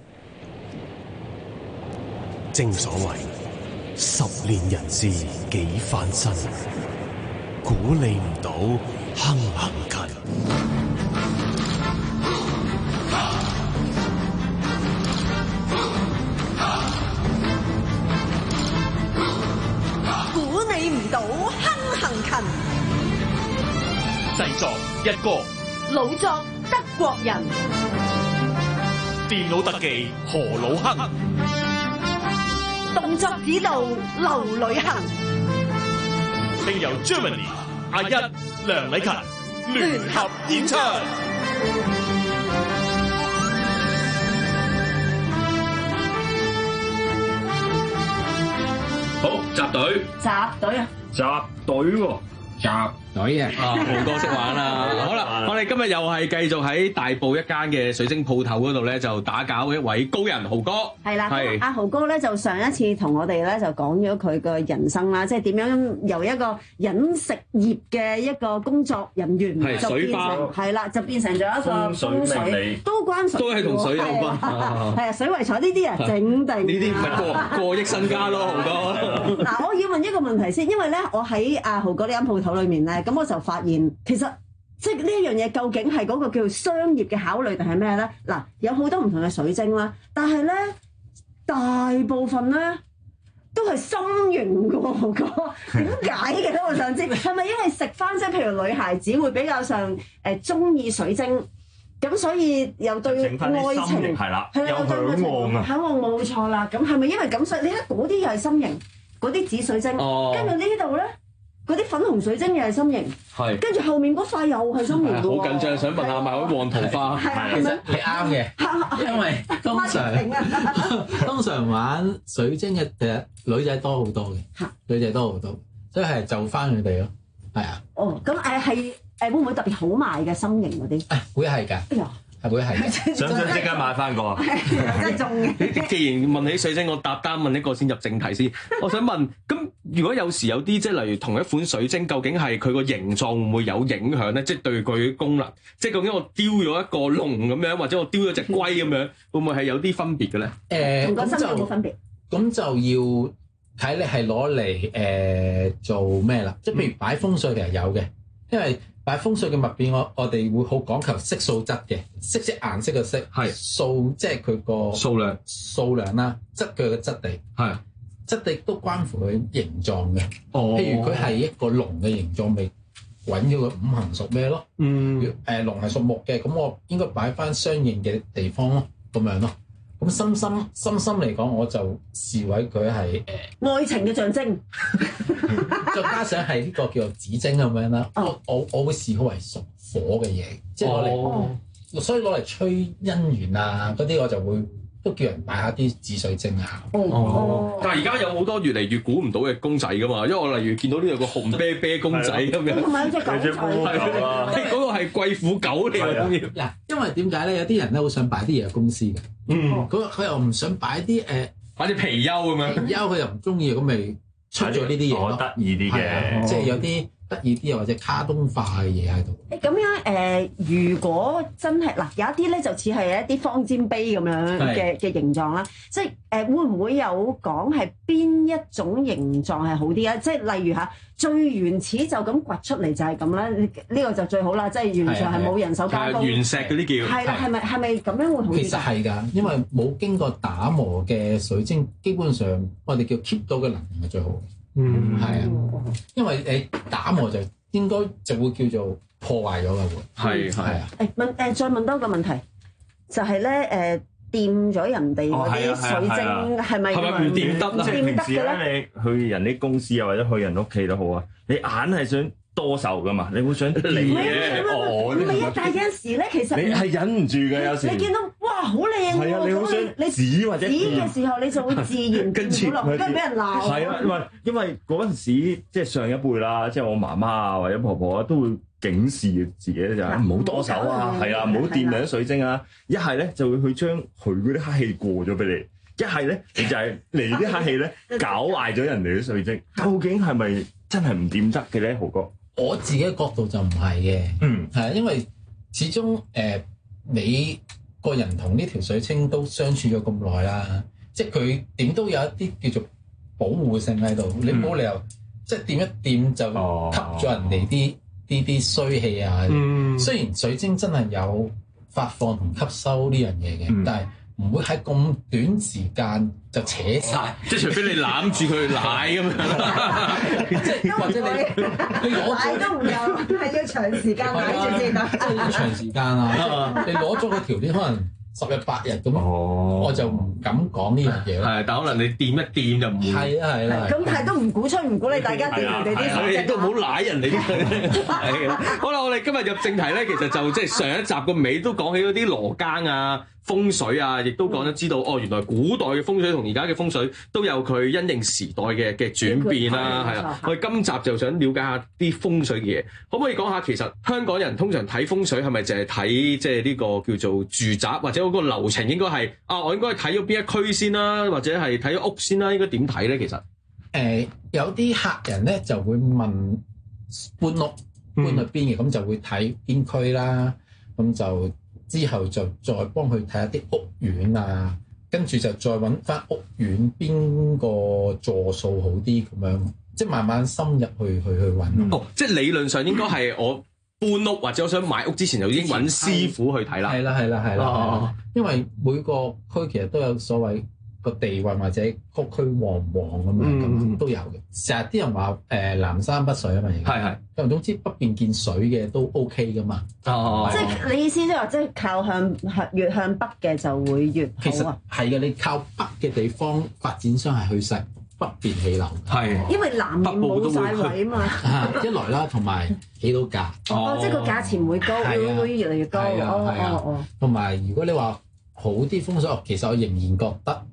正所謂十年人事幾番新，估你唔到坑行勤。 到坑行勤， 製作一哥， 老作德國人， 電腦特技何老亨， 動作指導劉旅行， 並由 Germany 阿一梁禮勤聯合演唱。 好，集隊， 集隊啊， 集隊喎， 集隊啊，啊，豪哥識玩啦。好啦，我哋今日又係繼續喺大埔一間嘅水晶鋪頭嗰度咧，就打攪一位高人豪哥。 係啦，阿豪哥咧就上一次同我哋咧就講咗佢嘅人生啦，即係點樣由一個飲食業嘅一個工作人員，就變成係啦，就變成咗一個風水，都關水， 都係同水有關。 係啊，水為財呢啲啊，整定呢啲唔係過過億身家咯，豪哥。 嗱，我要問一個問題先，因為咧我喺阿豪哥呢間鋪頭裏面咧。咁我就發現，其實即係呢一樣嘢，究竟係嗰個叫做商業嘅考慮定係咩咧？嗱，有好多唔同嘅水晶啦，但係咧大部分咧都係心形嘅喎，哥，點解嘅咧？我想知係咪因為食翻即係譬如女孩子會比較上誒中意水晶，咁所以又對愛情係啦， 係啦， 有嚮往啊， 嚮往冇錯啦。咁係咪因為咁所以你睇嗰啲又係心形，嗰啲紫水晶，跟住呢度咧？嗰啲粉紅水晶又係心形，係跟住後面嗰塊又係心形喎。 好緊張，想問下咪嗰黃桃花， 其實係啱嘅，因為通常通常玩水晶嘅其實女仔多好多嘅，女仔多好多，所以係就翻佢哋咯，係啊。 哦，咁誒係誒會唔會特別好賣嘅心形嗰啲？ 誒會係㗎。哎呀， 係會係。 想唔想即刻買翻個啊？ 真係中嘅。 既然問起水晶，我搭單問一個先入正題先。我想問，咁如果有時有啲即係例如同一款水晶，究竟係佢個形狀會唔會有影響咧？即係對佢功能，即係究竟我雕咗一個龍咁樣，或者我雕咗隻龜咁樣，會唔會係有啲分別嘅咧？ 誒， 同個身有冇分別？ 咁就要睇你係攞嚟誒做咩啦？即係譬如擺風水其實有嘅，因為擺風水嘅物件，我我哋會好講求色素質嘅，色即係顏色嘅色，係數即係佢個數量數量啦，質佢嘅質地係質地都關乎佢形狀嘅。 哦， 譬如佢係一個龍嘅形狀，咪揾咗個五行屬咩咯？ 嗯， 誒龍係屬木嘅，咁我應該擺翻相應嘅地方咯，咁樣咯。咁深深深深嚟講，我就視為佢係誒愛情嘅象徵， 再加上係呢個叫做紫晶咁樣啦。我我我會視佢為屬火嘅嘢，即係攞嚟，所以攞嚟催姻緣啊嗰啲，我就會都叫人擺下啲紫水晶啊。 哦，但係而家有好多越嚟越估唔到嘅公仔噶嘛，因為我例如見到呢有個紅啤啤公仔咁樣， 同埋有隻狗仔， 係嗰個係貴婦狗嚟㗎。 嗱，因為點解咧？有啲人咧好想擺啲嘢公司嘅，嗯，佢佢又唔想擺啲誒， 擺啲貔貅咁樣， 貔貅佢又唔中意，咁咪出咗呢啲嘢咯， 得意啲嘅， 即係有啲得意啲或者卡通化嘅嘢喺度。 誒咁樣誒、呃，如果真係嗱，有一啲咧就似係一啲方尖碑咁樣嘅嘅形狀啦，即係誒、呃、會唔會有講係邊一種形狀係好啲啊？即係例如嚇最原始就咁掘出嚟就係咁啦，呢、呢個就最好啦，即係完全係冇人手加工。 原石嗰啲叫係啦，係咪係咪咁樣會好啲？ 其實係㗎，因為冇經過打磨嘅水晶，基本上我哋叫 keep 到嘅能量係最好嘅。嗯，係啊，因為誒打磨就應該就會叫做破壞咗嘅會。係係啊。 誒問誒再問多個問題，就係咧誒掂咗人哋嗰啲水晶係咪係咪唔掂得？即係平時咧，你去人啲公司啊，或者去人屋企都好啊，你硬係想多手噶嘛，你會想掂嘅。 哦，唔係啊，但係有陣時咧，其實你係忍唔住嘅，有時你見到哇好靚喎， 係啊，你好想你指或者指嘅時候，你就會自然跟住落，跟住俾人鬧。 係啊，因為因為嗰陣時即係上一輩啦，即係我媽媽啊或者婆婆啊都會警示自己咧，就係唔好多手啊，係啊，唔好掂人啲水晶啊。一係咧就會去將佢嗰啲黑氣過咗俾你，一係咧你就係嚟啲黑氣咧搞壞咗人哋啲水晶。究竟係咪真係唔掂得嘅咧，豪哥？ 我自己嘅角度就唔係嘅，嗯，係啊，因為始終誒、呃、你個人同呢條水晶都相處咗咁耐啦，即係佢點都有一啲叫做保護性喺度，嗯、你冇理由即係掂一掂就吸咗人哋啲啲啲衰氣啊。嗯、雖然水晶真係有發放同吸收呢樣嘢嘅，嗯、但係唔會喺咁短時間就扯晒， 即係除非你攬住佢奶咁樣， 即係或者你你攞奶都唔有，係要長時間奶住先得， 即係要長時間啊！你攞咗個條鏈可能十日八日咁，我就唔敢講呢樣嘢咯。 係，但可能你掂一掂就唔會。 係啊係啊。 咁但係都唔鼓吹唔鼓勵大家掂人哋啲水晶， 亦都唔好舐人哋啲水晶。好啦，我哋今日入正題咧，其實就即係上一集個尾都講起嗰啲羅庚啊、風水啊，亦都講咗知道哦，原來古代嘅風水同而家嘅風水都有佢因應時代嘅嘅轉變啦，係啊。我哋今集就想了解下啲風水嘅嘢，可唔可以講下其實香港人通常睇風水係咪淨係睇即係呢個叫做住宅，或者嗰個流程應該係啊？我應該睇咗邊一區先啦，或者係睇咗屋先啦？應該點睇咧？其實誒、 呃、有啲客人咧就會問搬屋搬去邊嘅，咁、嗯、就會睇邊區啦，咁就。之後就再幫佢睇下啲屋苑啊，跟住就再揾翻屋苑邊個座數好啲咁樣，即係慢慢深入去去去揾。 哦，即係理論上應該係我搬屋或者我想買屋之前就已經揾師傅去睇啦。係啦係啦係啦，哦、因為每個區其實都有所謂個地運或者區區旺唔旺咁樣，咁、嗯、都有嘅。成日啲人話誒、呃、南山北水啊嘛，而家係係。咁總之北邊見水嘅都 OK 噶嘛。哦， 即係你意思即係話，即係靠向越向北嘅就會越好啊。 其實係嘅，你靠北嘅地方發展商係去晒北邊起樓。係。因為南面冇晒位啊嘛。一來啦，同埋起到價。 哦，即係個價錢會高，會會越嚟越高。 係啊係啊。同埋如果你話好啲風水，其實我仍然覺得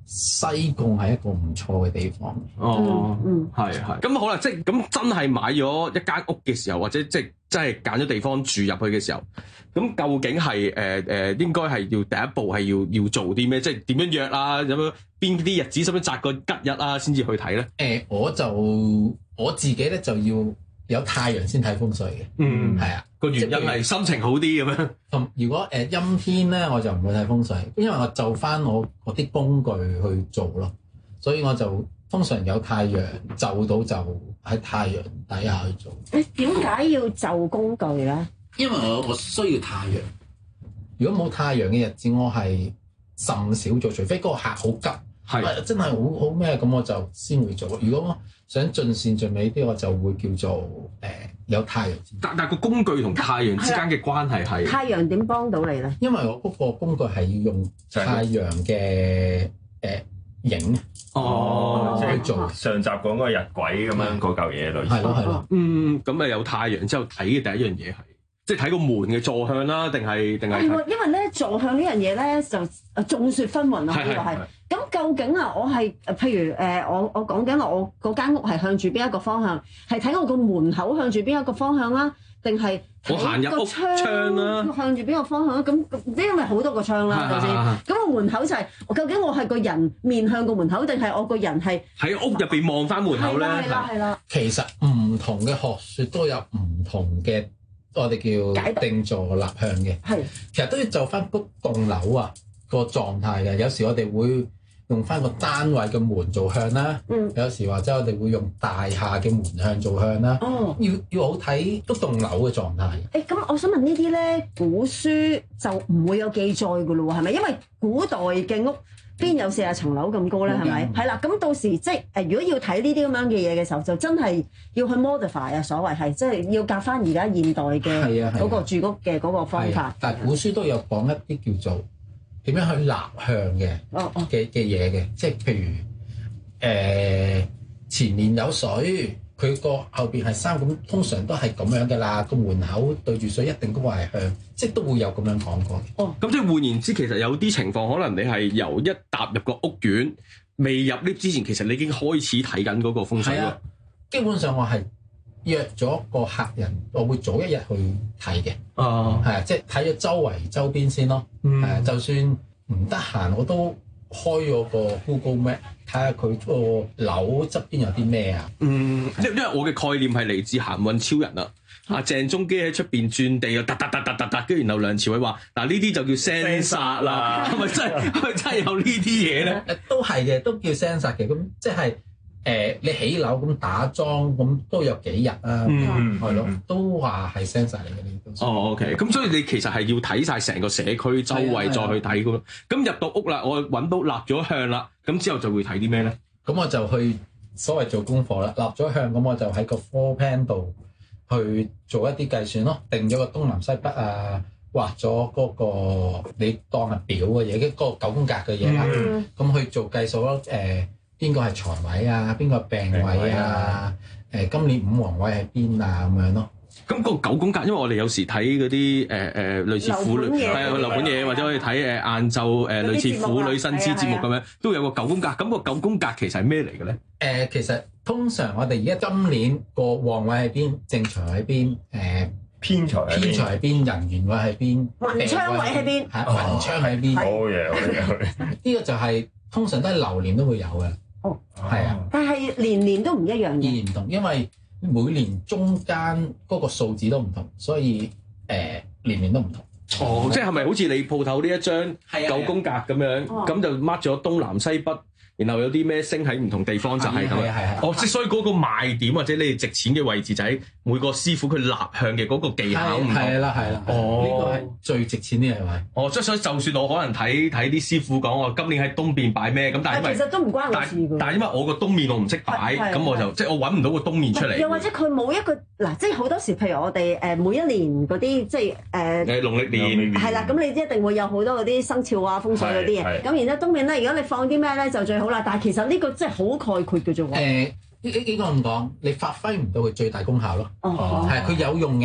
西貢係一個唔錯嘅地方。 哦，嗯，係係。咁好啦，即係咁真係買咗一間屋嘅時候，或者即係真係揀咗地方住入去嘅時候，咁究竟係誒誒應該係要第一步係要要做啲咩？即係點樣約啊？有冇邊啲日子使唔使擇個吉日啊？先至去睇咧？誒、 呃，我就我自己咧就要有太陽先睇風水嘅。 嗯， 係啊。 個原因係心情好啲咁樣。 咁如果誒陰、呃、天咧，我就唔會睇風水，因為我就翻我嗰啲工具去做咯，所以我就通常有太陽就到就喺太陽底下去做。 誒點解要就工具咧？ 因為我我需要太陽。如果冇太陽嘅日子，我係甚少做，除非嗰個客好急，係、哎、真係好好咩咁，我就先會做。如果我想盡善盡美啲，我就會叫做誒、呃、有太陽。 但但個工具同太陽之間嘅關係係太陽點幫到你咧？ 因為我嗰個工具係要用太陽嘅誒影哦， 去做。 哦、上集講嗰個日晷咁樣嗰嚿嘢類似。 係咯係咯。 嗯，咁啊有太陽之後睇嘅第一樣嘢係。即係睇個門嘅坐向啦，定係定係？ 係喎，因為咧坐向呢樣嘢咧就誒眾說紛紜啊，呢個係。咁究竟啊，我係譬如誒、呃，我我講緊我嗰間屋係向住邊一個方向？係睇我個門口向住邊一個方向啦，定係我行入屋窗啦， 向住邊個方向啦？咁即係因為好多個窗啦，係咪先？咁個門口就係、是、究竟我係個人面向個門口，定係我個人係喺屋入邊望翻門口咧？ 係啦係啦。 其實唔同嘅學説都有唔同嘅。我哋叫定坐立向嘅，係其實都要就翻嗰棟樓啊個狀態嘅。有時我哋會用翻個單位嘅門做向啦，嗯，有時或者我哋會用大廈嘅門向做向啦。哦，要要好睇嗰棟樓嘅狀態。 誒，咁我想問呢啲咧，古書就唔會有記載㗎咯喎，係咪？因為古代嘅屋邊有四十層樓咁高咧？係咪？係啦，咁到時即係誒，如果要睇呢啲咁樣嘅嘢嘅時候，就真係要去 modify 啊，所謂係即係要夾翻而家現代嘅嗰個住屋嘅嗰個方法。 但係古書都有講一啲叫做點樣去立向嘅嘅嘅嘢嘅，即係譬如誒、呃、前面有水，佢個後邊係山，咁通常都係咁樣嘅啦。個門口對住水一定都係向，即係都會有咁樣講過。 哦，咁即係換言之，其實有啲情況可能你係由一踏入個屋苑，未入 lift 之前，其實你已經開始睇緊嗰個風水咯。 基本上我係約咗個客人，我會早一日去睇嘅。哦，係啊，即係睇咗周圍周邊先咯。嗯，係啊，就算唔得閒，我都開咗個 Google Map 睇下佢個樓側邊有啲咩啊。嗯， 因因為我嘅概念係嚟自行運超人啦。阿鄭中基喺出邊轉地又突突突突突突，跟住然後梁朝偉話：嗱呢啲就叫 sensor 啦，係咪真係係咪真係有呢啲嘢咧？ 誒都係嘅，都叫 sensor 嘅。咁即係誒你起樓咁打樁咁都有幾日啊？嗯，係咯，都話係 sensor 嚟嘅呢啲。 哦 ，OK，咁所以你其實係要睇晒成個社區周圍再去睇嘅。咁入到屋啦，我揾到立咗向啦，咁之後就會睇啲咩咧？ 咁我就去所謂做功課啦，立咗向咁我就喺個 floor plan 度去做一啲計算咯，定咗個東南西北啊，畫咗嗰個你當係表嘅嘢，嗰個九宮格嘅嘢啦，咁、嗯、去做計數咯。誒、呃，邊個係財位啊？邊個係病位啊？誒、呃，今年五黃位喺邊啊？咁樣咯。 咁個九宮格，因為我哋有時睇嗰啲誒誒類似婦女係啊樓盤嘢，或者可以睇誒晏晝誒類似婦女新知節目咁樣，都有個九宮格。咁、個九宮格其實係咩嚟嘅咧？誒、 呃，其實通常我哋而家今年個旺位喺邊，正財喺邊，誒、呃、 偏財偏財喺邊，人緣位喺邊， 文昌位喺邊， 係文昌喺邊。 好嘢，好嘢。 呢個就係、是、通常都係流年都會有嘅。 哦， 係啊， 但係年年都唔一樣嘅。 年年唔同，因為每年中間嗰個數字都唔同，所以誒、呃、年年都唔同。 哦，即係係咪好似你鋪頭呢一張九宮格咁樣，咁就 mark 咗東南西北，然後有啲咩星喺唔同地方就係咁樣。係係。哦，即係所以嗰個賣點或者你哋值錢嘅位置就喺每個師傅佢立向嘅嗰個技巧唔同。 係啦係啦。哦，呢個係最值錢呢樣位。 哦，即係所以就算我可能睇睇啲師傅講我今年喺東邊擺咩，咁但係因為其實都唔關我事㗎。 但係因為我個東面我唔識擺，咁我就即係我揾唔到個東面出嚟。 又或者佢冇一個嗱，即係好多時，譬如我哋誒每一年嗰啲即係誒誒農曆年係啦，咁你一定會有好多嗰啲生肖啊、風水嗰啲嘢。咁然之後東面咧，如果你放啲咩咧就最好啦。但係其實呢個真係好概括嘅啫喎。 誒呢呢幾個唔講，你發揮唔到佢最大功效咯。哦，係佢有用嘅，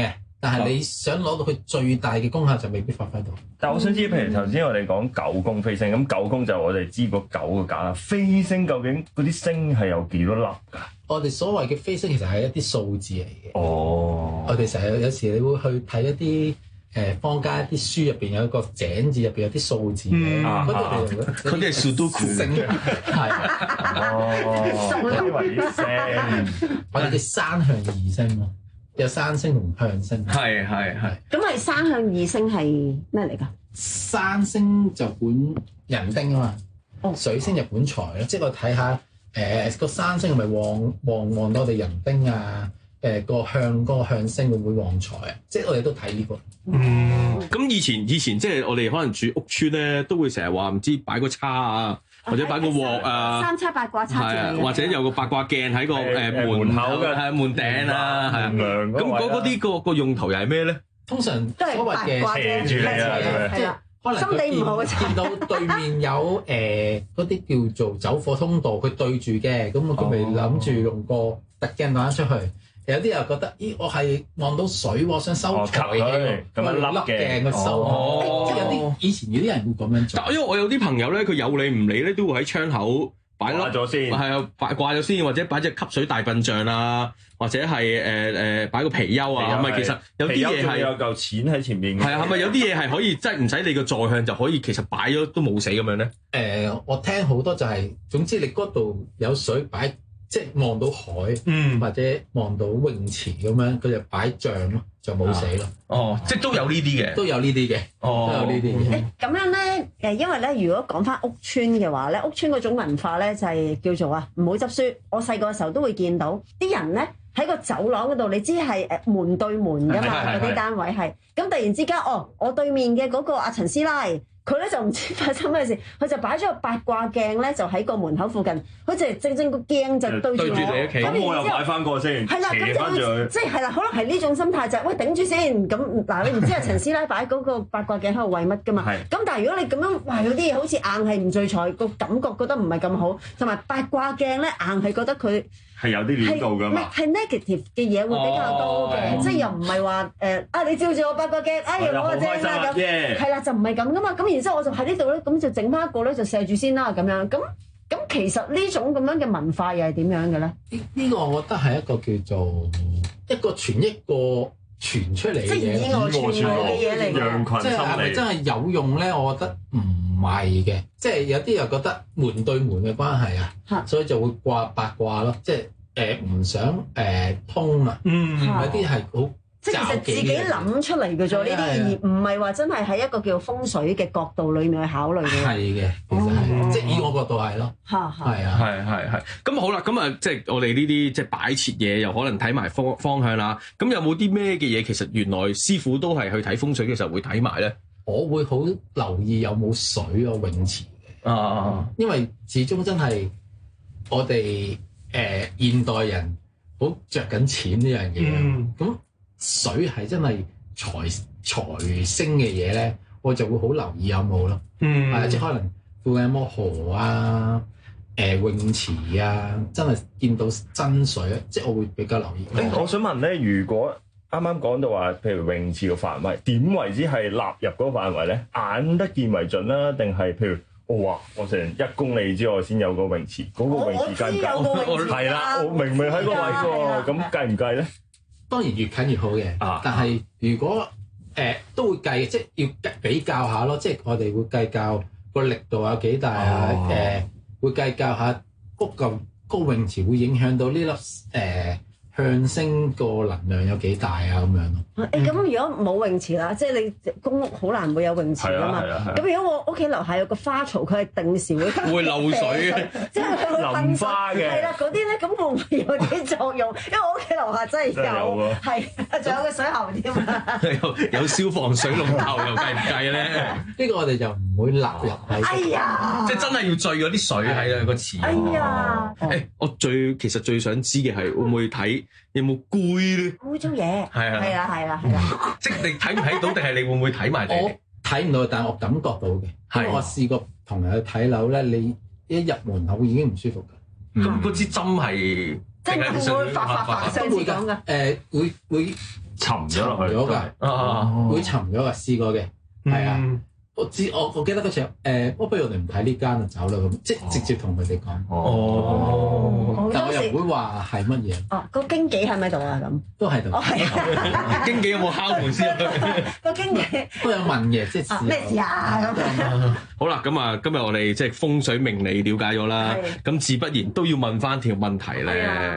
但係你想攞到佢最大嘅功效就未必發揮到。 但係我想知，譬如頭先我哋講九宮飛星，咁九宮就我哋知個九個架啦。飛星究竟嗰啲星係有幾多粒㗎？ 我哋所謂嘅飛星其實係一啲數字嚟嘅。 哦， 我哋成日有時你會去睇一啲誒坊間一啲書入邊有一個井字入邊有啲數字嘅，嗰啲係嗰啲係數都星， 係哦，以為啲星， 我哋叫山向二星咯，有山星同向星。 係係係。 咁係山向二星係咩嚟㗎？ 山星就管人丁啊嘛，水星就管財咯，即係我睇下誒個山星係咪旺旺旺到我哋人丁啊？誒個向嗰個向星會唔會旺財啊？即係我哋都睇呢個。 嗯，咁以前以前即係我哋可能住屋村咧，都會成日話唔知擺個叉啊，或者擺個鑊啊， 三叉八卦叉係啊，或者有個八卦鏡喺個誒門口嘅係門頂啦，係啊。咁嗰嗰啲個個用途又係咩咧？ 通常都係八卦嘅， 斜住你啊，即係可能心地唔好嘅見到對面有誒嗰啲叫做走火通道，佢對住嘅，咁佢咪諗住用個特鏡攞出去。有啲人覺得，咦，我係望到水喎，想收財嘅， 咁樣笠鏡去收。即係有啲以前有啲人會咁樣做。 但因為我有啲朋友咧，佢有理唔理咧，都會喺窗口擺笠咗先， 係啊，擺掛咗先，或者擺隻吸水大笨象啊，或者係誒誒擺個貔貅啊。係咪其實有啲嘢係有嚿錢喺前面嘅？ 係啊，係咪有啲嘢係可以即係唔使你個坐向就可以，其實擺咗都冇死咁樣咧？ 誒，我聽好多就係，總之你嗰度有水擺。即係望到海， 嗯、 或者望到泳池咁樣，佢就擺像咯，就冇死咯。 哦，即係都有呢啲嘅， 都有呢啲嘅， 哦， 都有呢啲嘅。 咁樣咧，誒，因為咧，如果講翻屋邨嘅話咧，屋邨嗰種文化咧就係叫做啊，唔好執輸。我細個嘅時候都會見到啲人咧喺個走廊嗰度，你知係誒門對門㗎嘛，嗰啲單位係。咁突然之間，哦，我對面嘅嗰個阿陳師奶。佢咧就唔知發生咩事，佢就擺咗個八卦鏡咧，就喺個門口附近，佢就正正個鏡就對住我， 咁我又擺翻個先， 係啦， 斜翻住佢， 即係係啦，可能係呢種心態就係、是、喂頂住先，咁嗱你唔知阿陳師奶擺嗰個八卦鏡喺度為乜㗎嘛？咁但係如果你咁樣哇有啲嘢好似硬係唔聚財，個感覺覺得唔係咁好，同埋八卦鏡咧硬係覺得佢。 係有啲料到㗎嘛？ 係 negative 嘅嘢會比較多嘅，即係又唔係話誒啊！你照住我八卦鏡，哎呀我啊正啦咁，係啦就唔係咁㗎嘛。咁然之後我就喺呢度咧，咁就整翻一個咧就射住先啦咁樣。咁咁其實呢種咁樣嘅文化又係點樣嘅咧？呢呢個我覺得係一個叫做一個傳一個傳出嚟嘅嘢， 即係以外傳來嘅嘢嚟嘅。 即係係咪真係有用咧？我覺得唔係嘅。即係有啲人覺得門對門嘅關係啊，所以就會掛八卦咯。即係誒唔想誒、呃、通啊，嗯、有啲係好即係其實自己諗出嚟嘅啫，呢啲而唔係話真係喺一個叫風水嘅角度裡面去考慮嘅。 係嘅，其實係，即係以我角度係咯。係啊， 係係係。咁好啦，咁啊，即係我哋呢啲即係擺設嘢，又可能睇埋方方向啦。咁有冇啲咩嘅嘢，其實原來師傅都係去睇風水嘅時候會睇埋咧？ 我會好留意有冇水個泳池嘅。 啊， 因為始終真係我哋。誒、呃、現代人好着緊錢呢樣嘢，咁、嗯、水係真係財財星嘅嘢咧，我就會好留意有冇咯。嗯，係即係可能附近有冇河啊、誒、呃、泳池啊，真係見到真水，即係我會比較留意。 誒，我想問咧，如果啱啱講到話，譬如泳池個範圍，點為之係納入嗰個範圍咧？眼得見為準啦，定係譬如？哇！我成一公里之外先有個泳池，嗰、那個泳池計唔計？係啦，我明明喺個位喎，咁計唔計咧？ 當然越近越好嘅，啊、但係如果誒、呃、都會計，即係要比較下咯，即係我哋會計較個力度有幾大啊？誒、哦呃，會計較下嗰個高泳池會影響到呢粒誒向星個能量有幾大啊？咁樣咯。 誒咁、欸、如果冇泳池啦，即係你公屋好難會有泳池㗎嘛。咁如果我屋企樓下有個花槽，佢係定時會會漏水嘅， 即係佢會淋花嘅。 係啦，嗰啲咧咁會唔會有啲作用？因為我屋企樓下真係有，係仲有個水喉添啊。 有有消防水龍頭又計唔計咧？ 呢個我哋就唔會納入喺。 哎呀！ 即係真係要聚嗰啲水喺個池。 哎呀！ 誒，我最其實最想知嘅係會唔會睇有冇龜咧？ 污糟嘢。 係啊。 係啊！係啦，係啦， 即係你睇唔睇到，定係你會唔會睇埋？ 我睇唔到，但係我感覺到嘅。因為我試過同人去睇樓咧，你一入門口已經唔舒服㗎。 咁嗰支針係即係會發發發聲講㗎。 誒會會沉咗落去咗㗎，會沉咗㗎，試過嘅，係啊。我知我我記得嗰時誒，不如我哋唔睇呢間就走啦咁，即係直接同佢哋講。哦，但我又唔會話係乜嘢。 哦，個經紀喺咪度啊？咁都喺度。 哦，係。 經紀有冇敲門先？ 個經紀都有問嘅，即係咩事啊？咁好啦，咁啊，今日我哋即係風水命理了解咗啦，咁自不然都要問翻條問題咧。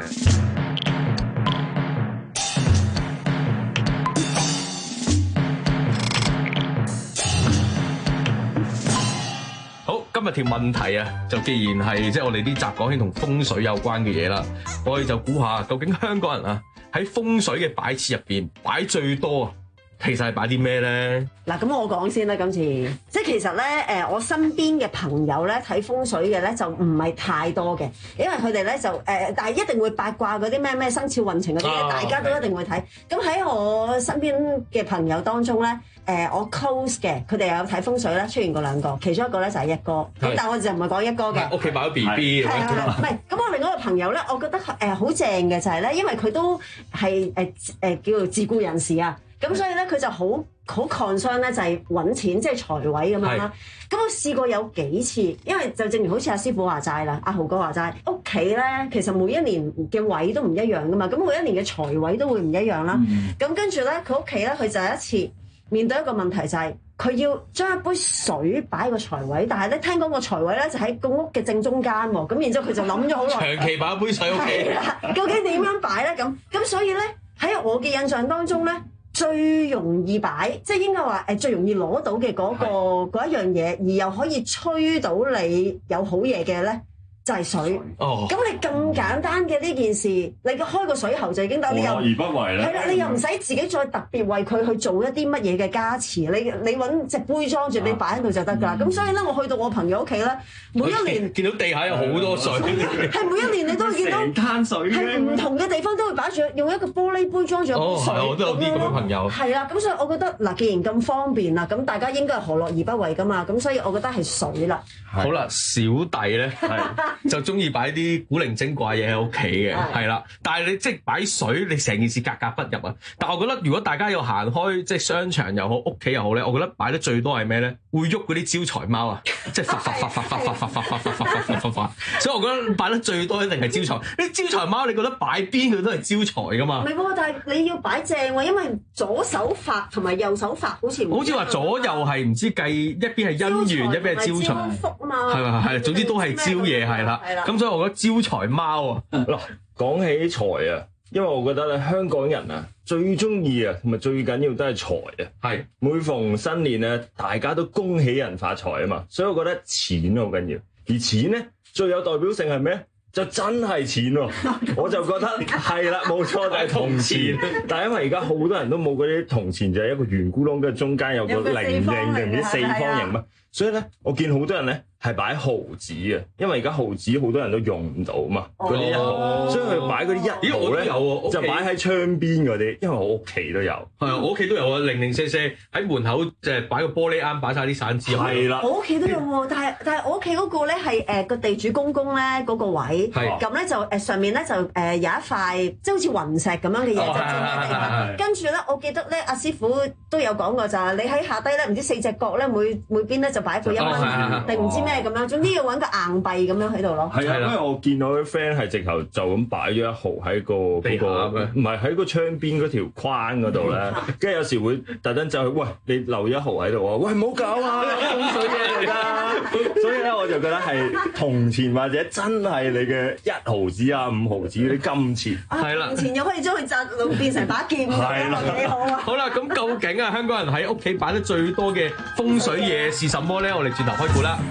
今日條問題啊，就既然係即係我哋啲集講起同風水有關嘅嘢啦，我哋就估下究竟香港人啊喺風水嘅擺設入邊擺最多啊，其實係擺啲咩咧？ 嗱，咁我講先啦，今次即係其實咧，誒，我身邊嘅朋友咧睇風水嘅咧就唔係太多嘅，因為佢哋咧就誒、呃，但係一定會八卦嗰啲咩咩生肖運程嗰啲，哦、大家都一定會睇。咁喺我身邊嘅朋友當中咧，誒、呃，我 close 嘅，佢哋有睇風水咧，出現過兩個，其中一個咧就係一哥，咁但係我就唔係講一哥嘅， 屋企擺咗 B B 係係唔係？咁我另外一個朋友咧，我覺得誒好正嘅就係咧，因為佢都係誒誒叫做自僱人士啊。咁所以咧，佢就好好 concern 咧，就係揾錢，即係財位咁樣啦。咁我試過有幾次，因為就正如好似阿師傅話齋啦，阿豪哥話齋，屋企咧其實每一年嘅位都唔一樣噶嘛，咁每一年嘅財位都會唔一樣啦。咁、嗯、跟住咧，佢屋企咧，佢就有一次面對一個問題，就係佢要將一杯水擺個財位，但係咧聽講個財位咧就喺個屋嘅正中間喎。咁然之後佢就諗咗好耐， 長期擺一杯水屋企， 究竟點樣擺咧？咁咁所以咧喺我嘅印象當中咧，最容易擺，即係應該話誒最容易攞到嘅嗰、嗰個嗰一樣嘢，而又可以吹到你有好嘢嘅咧，就係水。哦，咁你咁簡單嘅呢件事，你開個水喉就已經得，你又何樂而不為咧？ 係啦，你又唔使自己再特別為佢去做一啲乜嘢嘅加持，你你揾隻杯裝住，你擺喺度就得㗎啦。咁、嗯、所以咧，我去到我朋友屋企咧，每一年見到地下有好多水， 係每一年你都會見到攤水， 係唔同嘅地方都會擺住用一個玻璃杯裝住水。 哦，係，我都有啲咁嘅朋友。 係啊，咁所以我覺得嗱，既然咁方便啦，咁大家應該係何樂而不為㗎嘛。咁所以我覺得係水啦。 好啦，小弟咧就中意擺啲古靈精怪嘢喺屋企嘅，係啦。但係你即係擺水，你成件事格格不入啊。但係我覺得如果大家要行開，即係商場又好，屋企又好咧，我覺得擺得最多係咩咧？會喐嗰啲招財貓啊，即係發發發發發發發發發發發發發發。所以我覺得擺得最多一定係招財。啲招財貓你覺得擺邊佢都係招財㗎嘛？ 唔係喎，但係你要擺正喎，因為左手發同埋右手發好似唔好似話左右係唔知計一邊係姻緣，一邊係招財。係嘛係，總之都係招嘢係啦。咁所以我覺得招財貓啊， 嗱，講起財啊，因為我覺得咧香港人啊最中意啊，同埋最緊要都係財啊。係每逢新年咧，大家都恭喜人發財啊嘛，所以我覺得錢好緊要。而錢咧最有代表性係咩？就真係錢喎，我就覺得係啦，冇錯就係銅錢。但係因為而家好多人都冇嗰啲銅錢，就係一個圓咕窿，跟住中間有個菱形定唔知四方形嘛。所以咧，我見好多人咧係擺毫子啊，因為而家毫子好多人都用唔到嘛，嗰啲一毫，所以佢擺嗰啲一毫咧就擺喺窗邊嗰啲，因為我屋企都有。係啊， 我屋企都有啊，零零舍舍喺門口即係擺個玻璃罌，擺晒啲散紙。 係啦， 我屋企都有喎，但係但係我屋企嗰個咧係誒個地主公公咧嗰個位，咁咧就誒上面咧就誒有一塊即係好似雲石咁樣嘅嘢就正喺地下，跟住咧我記得咧阿師傅都有講過就係你喺下低咧唔知四隻角咧每每邊咧就擺個一蚊定唔知咩咁樣，總之要揾個硬幣咁樣喺度咯。 係啊，因為我見到啲 friend 係直頭就咁擺咗一毫喺個嗰個，唔係喺個窗邊嗰條框嗰度咧，跟住有時會特登走去，喂，你留一毫喺度喎，喂，唔好搞啊，風水嘢嚟㗎。所以咧我就覺得係銅錢或者真係你嘅一毫子啊、五毫子嗰啲金錢， 係啦，銅錢又可以將佢紮到變成把劍，係啦，幾好啊。 好啦，咁究竟啊香港人喺屋企擺得最多嘅風水嘢是什麼咧？我哋轉頭開估啦。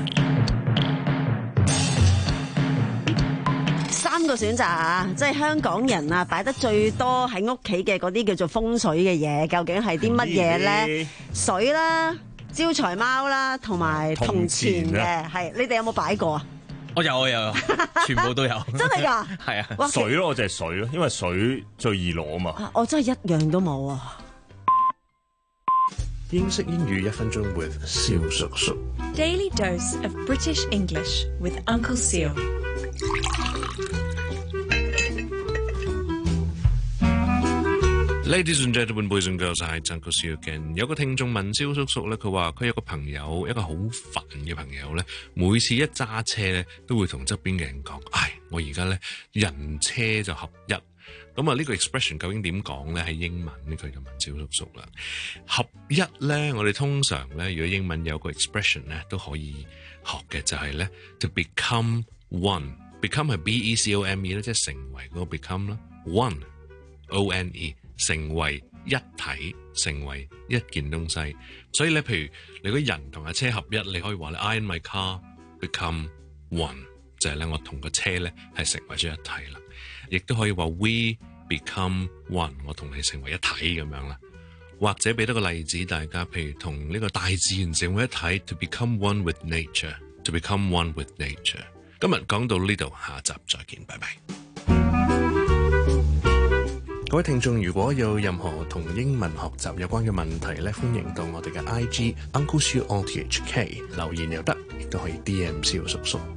三個選擇啊，即係香港人啊擺得最多喺屋企嘅嗰啲叫做風水嘅嘢，究竟係啲乜嘢咧？水啦、招財貓啦，同埋銅錢嘅，係你哋有冇擺過啊？ 我有啊有，全部都有。 真係㗎？ 係啊， 水咯，我就係水咯，因為水最易攞啊嘛。 我真係一樣都冇啊！ 英式英語一分鐘 with 蕭叔叔。 Daily dose of British English with Uncle Seal。 Ladies and gentlemen, boys and girls， 係曾國少嘅。有個聽眾問蕭叔叔咧，佢話佢有個朋友，一個好煩嘅朋友咧，每次一揸車咧，都會同側邊嘅人講：唉，我而家咧人車就合一。咁啊，呢個 expression 究竟點講咧？喺英文呢，佢就問蕭叔叔啦。合一咧，我哋通常咧，如果英文有個 expression 咧，都可以學嘅，就係咧 to become one。become 係 B E C O M E 咧，即係成為嗰個 become 啦。one O N E 成為一體，成為一件東西。所以咧，譬如你個人同架車合一，你可以話咧 I and my car become one， 就係咧我同個車咧係成為咗一體啦。亦都可以話 we become one， 我同你成為一體咁樣啦。或者俾多個例子大家，譬如同呢個大自然成為一體 to become one with nature，to become one with nature。今日講到呢度，下集再見，拜拜。各位聽眾，如果有任何同英文學習有關嘅問題咧，歡迎到我哋嘅 I G Uncle Siu O T H K 留言又得，亦都可以 D M 蕭叔叔。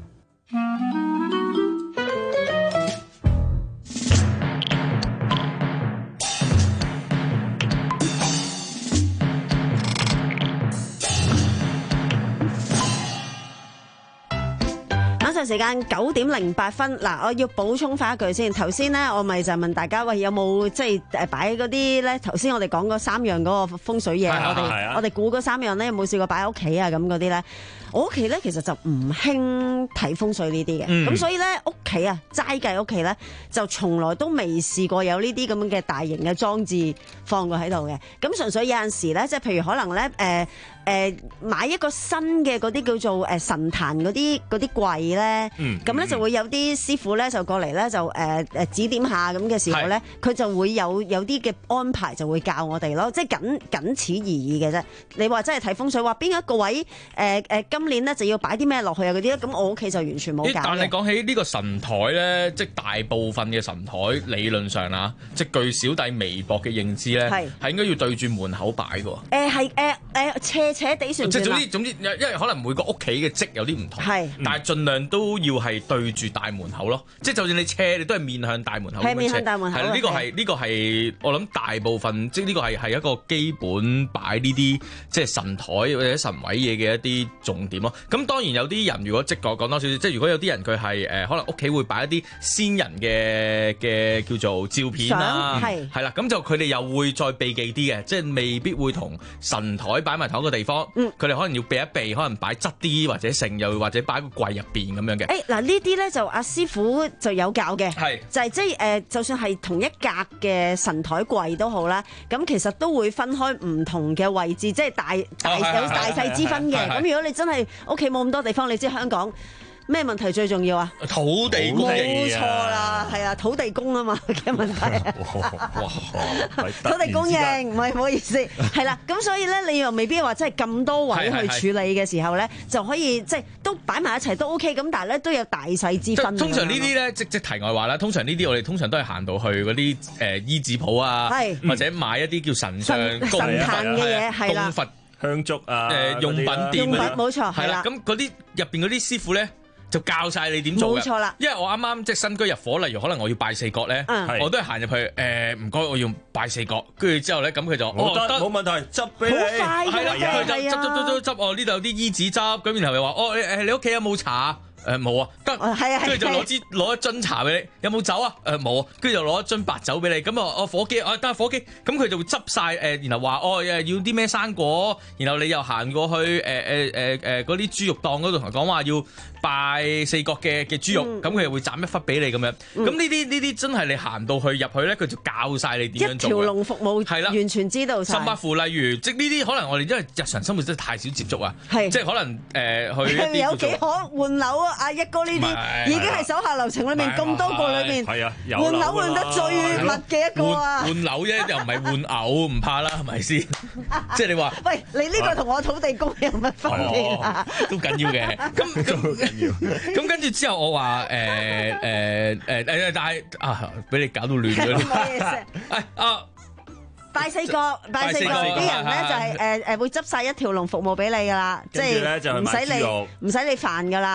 時間九點零八分，嗱，我要補充翻一句先。頭先咧，我咪就問大家，喂，有冇即係誒擺嗰啲咧？頭先我哋講嗰三樣嗰個風水嘢，我哋我哋估嗰三樣咧，有冇試過擺喺屋企啊？咁嗰啲咧，我屋企咧其實就唔興睇風水呢啲嘅，咁、嗯、所以咧屋企啊，齋計屋企咧就從來都未試過有呢啲咁樣嘅大型嘅裝置放過喺度嘅。咁純粹有陣時咧，即係譬如可能咧誒。呃誒、呃、買一個新嘅嗰啲叫做誒神壇嗰啲嗰啲櫃咧，咁、嗯、咧、嗯、就會有啲師傅咧就過嚟咧就誒誒、呃、指點下咁嘅時候咧，佢就會有有啲嘅安排就會教我哋咯，即係僅僅此而已嘅啫。你話真係睇風水，話邊一個位誒誒、呃、今年咧就要擺啲咩落去啊嗰啲咧，咁我屋企就完全冇教。 但係講起呢個神台咧，即係大部分嘅神台理論上啊，即係據小弟微薄嘅認知咧，係係應該要對住門口擺嘅喎。誒係誒誒斜斜地算算啦。即係總之總之，因為可能每個屋企嘅積有啲唔同，係，但係盡量都要係對住大門口咯。即係就算你斜，你都係面向大門口。係面向大門口。係呢、呢個係呢、呢個係我諗大部分，即係呢個係係一個基本擺呢啲即係神台或者神位嘢嘅一啲重點咯。咁當然有啲人如果即講講多少少，即係如果有啲人佢係誒可能屋企會擺一啲先人嘅嘅叫做照片啊，係係啦，咁就佢哋又會再避忌啲嘅，即係未必會同神台擺埋同一個地方。嗯，佢哋可能要避一避，可能擺側啲或者成，又或者擺個櫃入邊咁樣嘅。誒、欸、嗱，呢啲咧就阿師傅就有教嘅，係就係即係誒，就算係同一格嘅神台櫃都好啦，咁其實都會分開唔同嘅位置，即係大大、哦、有大細之分嘅。咁如果你真係屋企冇咁多地方，你知香港咩問題最重要啊？土地公，冇錯啦，係啊，土地公啊嘛嘅問題。土地供應唔係，唔好意思，係啦。咁所以咧，你又未必話真係咁多位去處理嘅時候咧，就可以即係都擺埋一齊都 OK。咁但係咧都有大細之分。通常呢啲咧，即即題外話啦。通常呢啲我哋通常都係行到去嗰啲誒衣紙鋪啊，或者買一啲叫神像、神壇嘅嘢，係啦，供佛香燭啊，誒用品店嗰啲，冇錯，係啦。咁嗰啲入邊嗰啲師傅咧，就教晒你點做嘅，冇錯啦。因為我啱啱即係新居入伙，例如可能我要拜四角咧，嗯、我都係行入去誒，唔該，我要拜四角。跟住之後咧，咁佢就哦得，冇問題，執俾你，好快嘅，係啦，佢就執執執執執，哦呢度有啲衣紙執，咁然後又話哦誒你屋企有冇茶？誒冇啊，得，跟住就攞支攞一樽茶俾你，有冇酒啊？誒冇啊，跟住就攞一樽白酒俾你，咁啊我伙計，啊得伙計，咁佢就會執晒誒，然後話哦誒要啲咩生果，然後你又行過去誒誒誒誒嗰啲豬肉檔嗰度同佢講話要拜四角嘅嘅豬肉，咁佢又會斬一忽俾你咁樣，咁呢啲呢啲真係你行到去入去咧，佢就教晒你點樣做，一條龍服務，係啦，完全知道晒。甚至乎例如即係呢啲可能我哋因為日常生活真係太少接觸啊，即係可能誒去一啲有幾可換樓啊？阿一哥呢啲已經係手下留情裏面咁多個裏面，係啊，換樓換得最密嘅一個啊！換樓啫，又唔係換偶，唔怕啦，係咪先？即係你話，喂，你呢個同我土地公有乜分別啊？都緊要嘅，咁咁咁跟住之後，我話誒誒誒誒，但係啊，俾你搞到亂咗。誒啊！拜四角，拜四角啲人咧就係誒誒會執晒一條龍服務俾你噶啦，即係唔使你唔使你煩噶啦。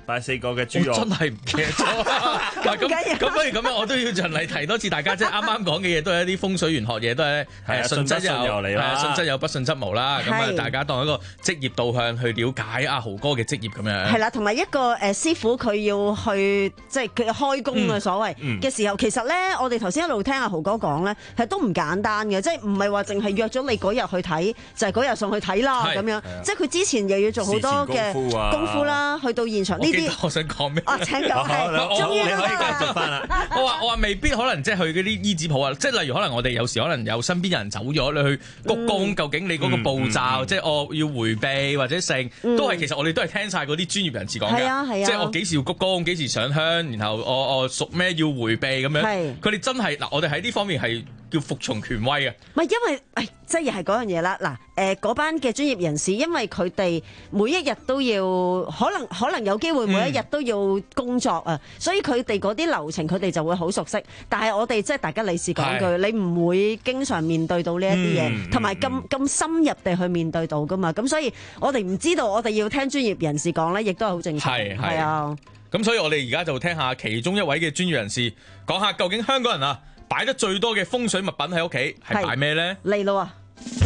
拜四個嘅豬肉， 我真係唔記得咗。咁咁不如咁樣，我都要循例提多次大家，即係啱啱講嘅嘢都係一啲風水玄學嘢，都係誒信則有，係啊信則有，不信則無啦。咁啊，大家當一個職業導向去了解阿豪哥嘅職業咁樣。 係啦，同埋一個誒師傅佢要去即係佢開工啊所謂嘅時候，其實咧我哋頭先一路聽阿豪哥講咧，係都唔簡單嘅，即係唔係話淨係約咗你嗰日去睇，就係嗰日上去睇啦咁樣。即係佢之前又要做好多嘅功夫啦，去到現場呢啲。 我想講咩？ 啊請講，終於你可以繼續翻啦。 我話我話未必可能即係去嗰啲醫指鋪啊，即係例如可能我哋有時可能有身邊人走咗，你去鞠躬，究竟你嗰個步驟，即係我要迴避或者剩，都係其實我哋都係聽晒嗰啲專業人士講嘅。 係啊係啊， 即係我幾時要鞠躬，幾時上香，然後我我屬咩要迴避咁樣。佢哋真係嗱，我哋喺呢方面係叫服從權威嘅。 唔係因為誒，即係又係嗰樣嘢啦。嗱誒，嗰班嘅專業人士，因為佢哋每一日都要，可能可能有機會每一日都要工作啊，所以佢哋嗰啲流程佢哋就會好熟悉。但係我哋即係大家理事講句，你唔會經常面對到呢一啲嘢，同埋咁咁深入地去面對到噶嘛。咁所以我哋唔知道，我哋要聽專業人士講咧，亦都係好正常。 係係啊。 咁所以我哋而家就聽下其中一位嘅專業人士講下，究竟香港人啊擺得最多嘅風水物品喺屋企係擺咩咧？ 嚟咯啊！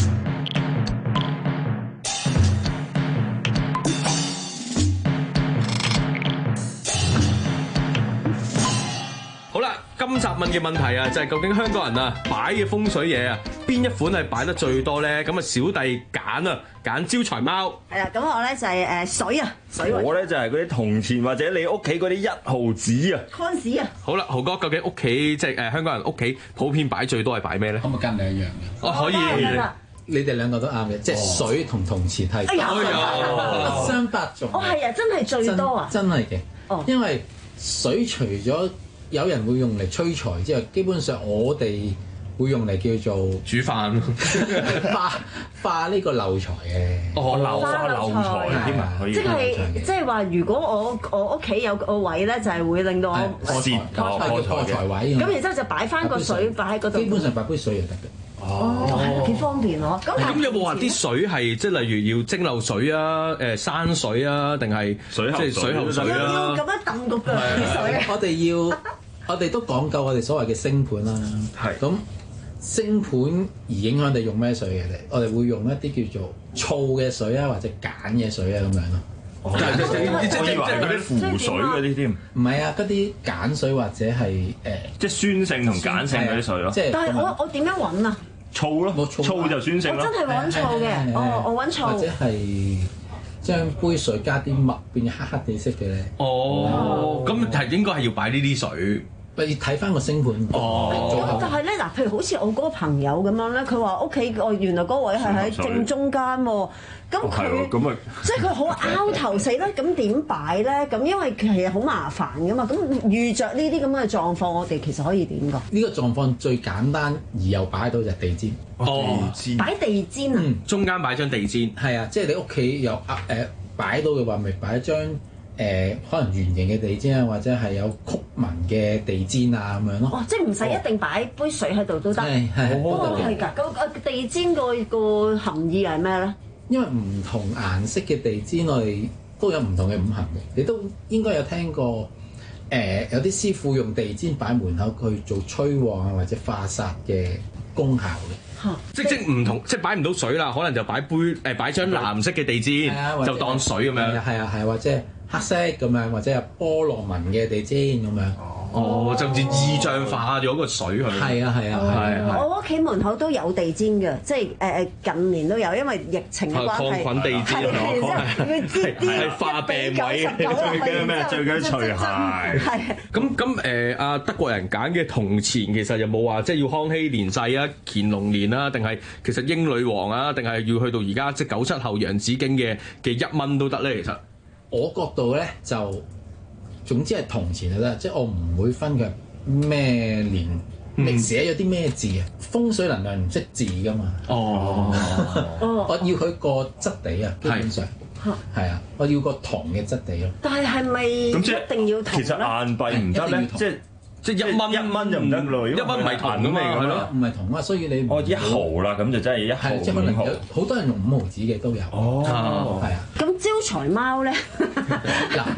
好啦，今集問嘅問題啊，就係究竟香港人啊擺嘅風水嘢啊，邊一款係擺得最多咧？咁啊，小弟揀啊，揀招財貓。 係啦，咁我咧就係誒水啊，水。 我咧就係嗰啲銅錢或者你屋企嗰啲一毫紙啊。 康士啊。 好啦，豪哥，究竟屋企即係誒香港人屋企普遍擺最多係擺咩咧？ 可唔可以跟你一樣嘅？ 哦，可以。 你哋兩個都啱嘅，即係水同銅錢係。 哎呀， 不相伯仲。 哦，係啊，真係最多啊！ 真係嘅。哦。因為水除咗有人會用嚟催財之外，基本上我哋會用嚟叫做煮飯， 化化呢個漏財嘅。 哦，漏化漏財添啊！ 即係即係話，如果我我屋企有個位咧，就係會令到我破財破財位。 咁然之後就擺翻個水擺喺嗰度。 基本上擺杯水就得嘅。 哦，係幾方便喎！咁咁有冇話啲水係即係例如要蒸餾水啊、誒山水啊，定係水喉即係水喉水啊？ 要咁樣揼個腳啲水。 我哋要，我哋都講究我哋所謂嘅星盤啦。係。咁星盤而影響你用咩水嘅咧？我哋會用一啲叫做醋嘅水啊，或者鹼嘅水啊咁樣咯。 哦，即係即係嗰啲符水嗰啲添。 唔係啊，嗰啲鹼水或者係誒， 即係酸性同鹼性嗰啲水咯。 即係。 但係我我點樣揾啊？ 醋咯，醋就酸性咯。 我真係揾醋嘅，哦，我揾醋。 或者係將杯水加啲墨變黑黑地色嘅咧。 哦，咁係應該係要擺呢啲水。 你睇翻個星盤。 哦。但係咧，嗱，譬如好似我嗰個朋友咁樣咧，佢話屋企哦原來嗰位係喺正中間喎。咁佢咁啊， 即係佢好拗頭死啦！咁點擺咧？咁因為其實好麻煩噶嘛。咁遇着呢啲咁嘅狀況，我哋其實可以點㗎？ 呢個狀況最簡單而又擺到就係地氈。 哦， 擺地氈啊！ 嗯， 中間擺張地氈。 係啊，即係你屋企有啊誒擺到嘅話，咪擺一張誒可能圓形嘅地氈啊，或者係有曲紋嘅地氈啊咁樣咯。 哦，即係唔使一定擺杯水喺度都得。 係係。 哦，係㗎。個個地氈個個含義係咩咧？ 因為唔同顏色嘅地氈，我哋都有唔同嘅五行嘅。你都應該有聽過誒、呃，有啲師傅用地氈擺門口去做催旺啊，或者化煞嘅功效嘅。 嚇！ 即即唔同，即擺唔到水啦，可能就擺杯誒擺張藍色嘅地氈，就當水咁樣。 係啊係，或者黑色咁樣，或者係波羅紋嘅地氈咁樣。 哦，就好似意象化咗個水去。 係啊係啊係啊！ 我屋企門口都有地氈嘅，即係誒誒近年都有，因為疫情嘅關係。 抗菌地氈啊！ 係係化病位嘅， 最驚咩？最驚除鞋。 係。 咁咁誒，阿德國人揀嘅銅錢其實有冇話即係要康熙年制啊、乾隆年啊，定係其實英女王啊，定係要去到而家即係九七後洋紫荊嘅嘅一蚊都得咧？其實我角度咧就。總之係銅錢就得，即係我唔會分佢咩年，你寫咗啲咩字啊？風水能量唔識字噶嘛。哦，我要佢個質地啊，基本上係啊，我要個銅嘅質地咯。 但係係咪一定要銅咧？ 其實硬幣唔得咧，即係即係一蚊一蚊就唔得咯，一蚊唔係銅咁嚟㗎咯， 唔係銅啊，所以你哦一毫啦，咁就真係一毫即係可能有好多人用五毫紙嘅都有。哦，係啊。 咁招財貓咧？ 嗱，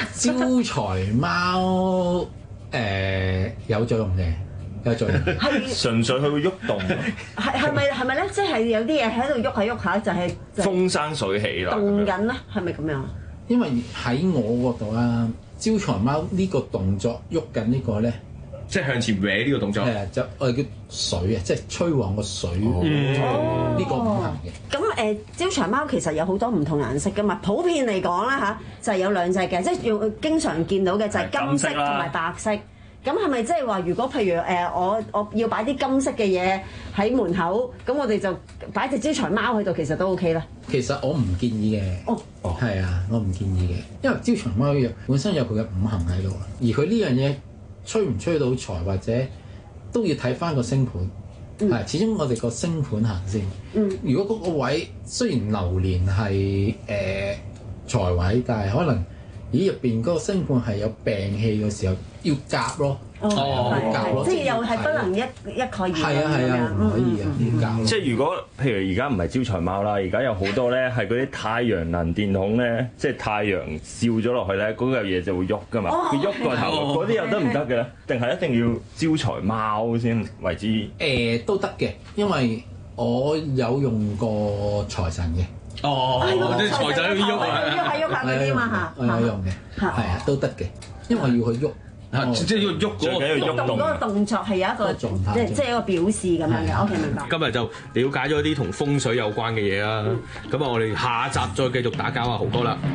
招財貓誒有作用嘅，有作用。 係純粹佢會喐動。 係係咪係咪咧？即係有啲嘢喺度喐下喐下，就係風生水起啦。 動緊咧，係咪咁樣？ 因為喺我嗰度啊，招財貓呢個動作喐緊呢個咧。 即係向前搲呢個動作， 係啊，就我哋叫水啊，即係催旺個水，呢個五行嘅。 咁誒，招財貓其實有好多唔同顏色噶嘛，普遍嚟講啦嚇，就係有兩隻嘅，即係用經常見到嘅就係金色同埋白色。咁係咪即係話，如果譬如誒我我要擺啲金色嘅嘢喺門口，咁我哋就擺隻招財貓喺度，其實都 OK 啦。 其實我唔建議嘅，哦，係啊，我唔建議嘅，因為招財貓本身有佢嘅五行喺度，而佢呢樣嘢。吹唔吹到財或者都要睇翻個星盤，係、嗯、始終我哋個星盤行先。嗯、如果嗰個位雖然流年係誒財位，但係可能咦入邊嗰個星盤係有病氣嘅時候，要夾咯。哦，夾咯， 即係又係不能一一概而論。 係啊係啊，唔可以啊，要夾咯。 即係如果譬如而家唔係招財貓啦，而家有好多咧係嗰啲太陽能電筒咧，即係太陽照咗落去咧，嗰嚿嘢就會喐噶嘛。佢喐個頭，嗰啲又得唔得嘅咧？定係一定要招財貓先為之？ 誒都得嘅，因為我有用過財神嘅。 哦，啲財神要喐啊， 喐下喐下嗰啲嘛嚇。 我有用嘅，係啊都得嘅，因為要去喐。 即係要喐嗰個喐動嗰個動作係有一個即係即係一個表示咁樣嘅。OK，明白。 今日就了解咗啲同風水有關嘅嘢啦。咁啊，我哋下集再繼續打交啊，豪哥啦。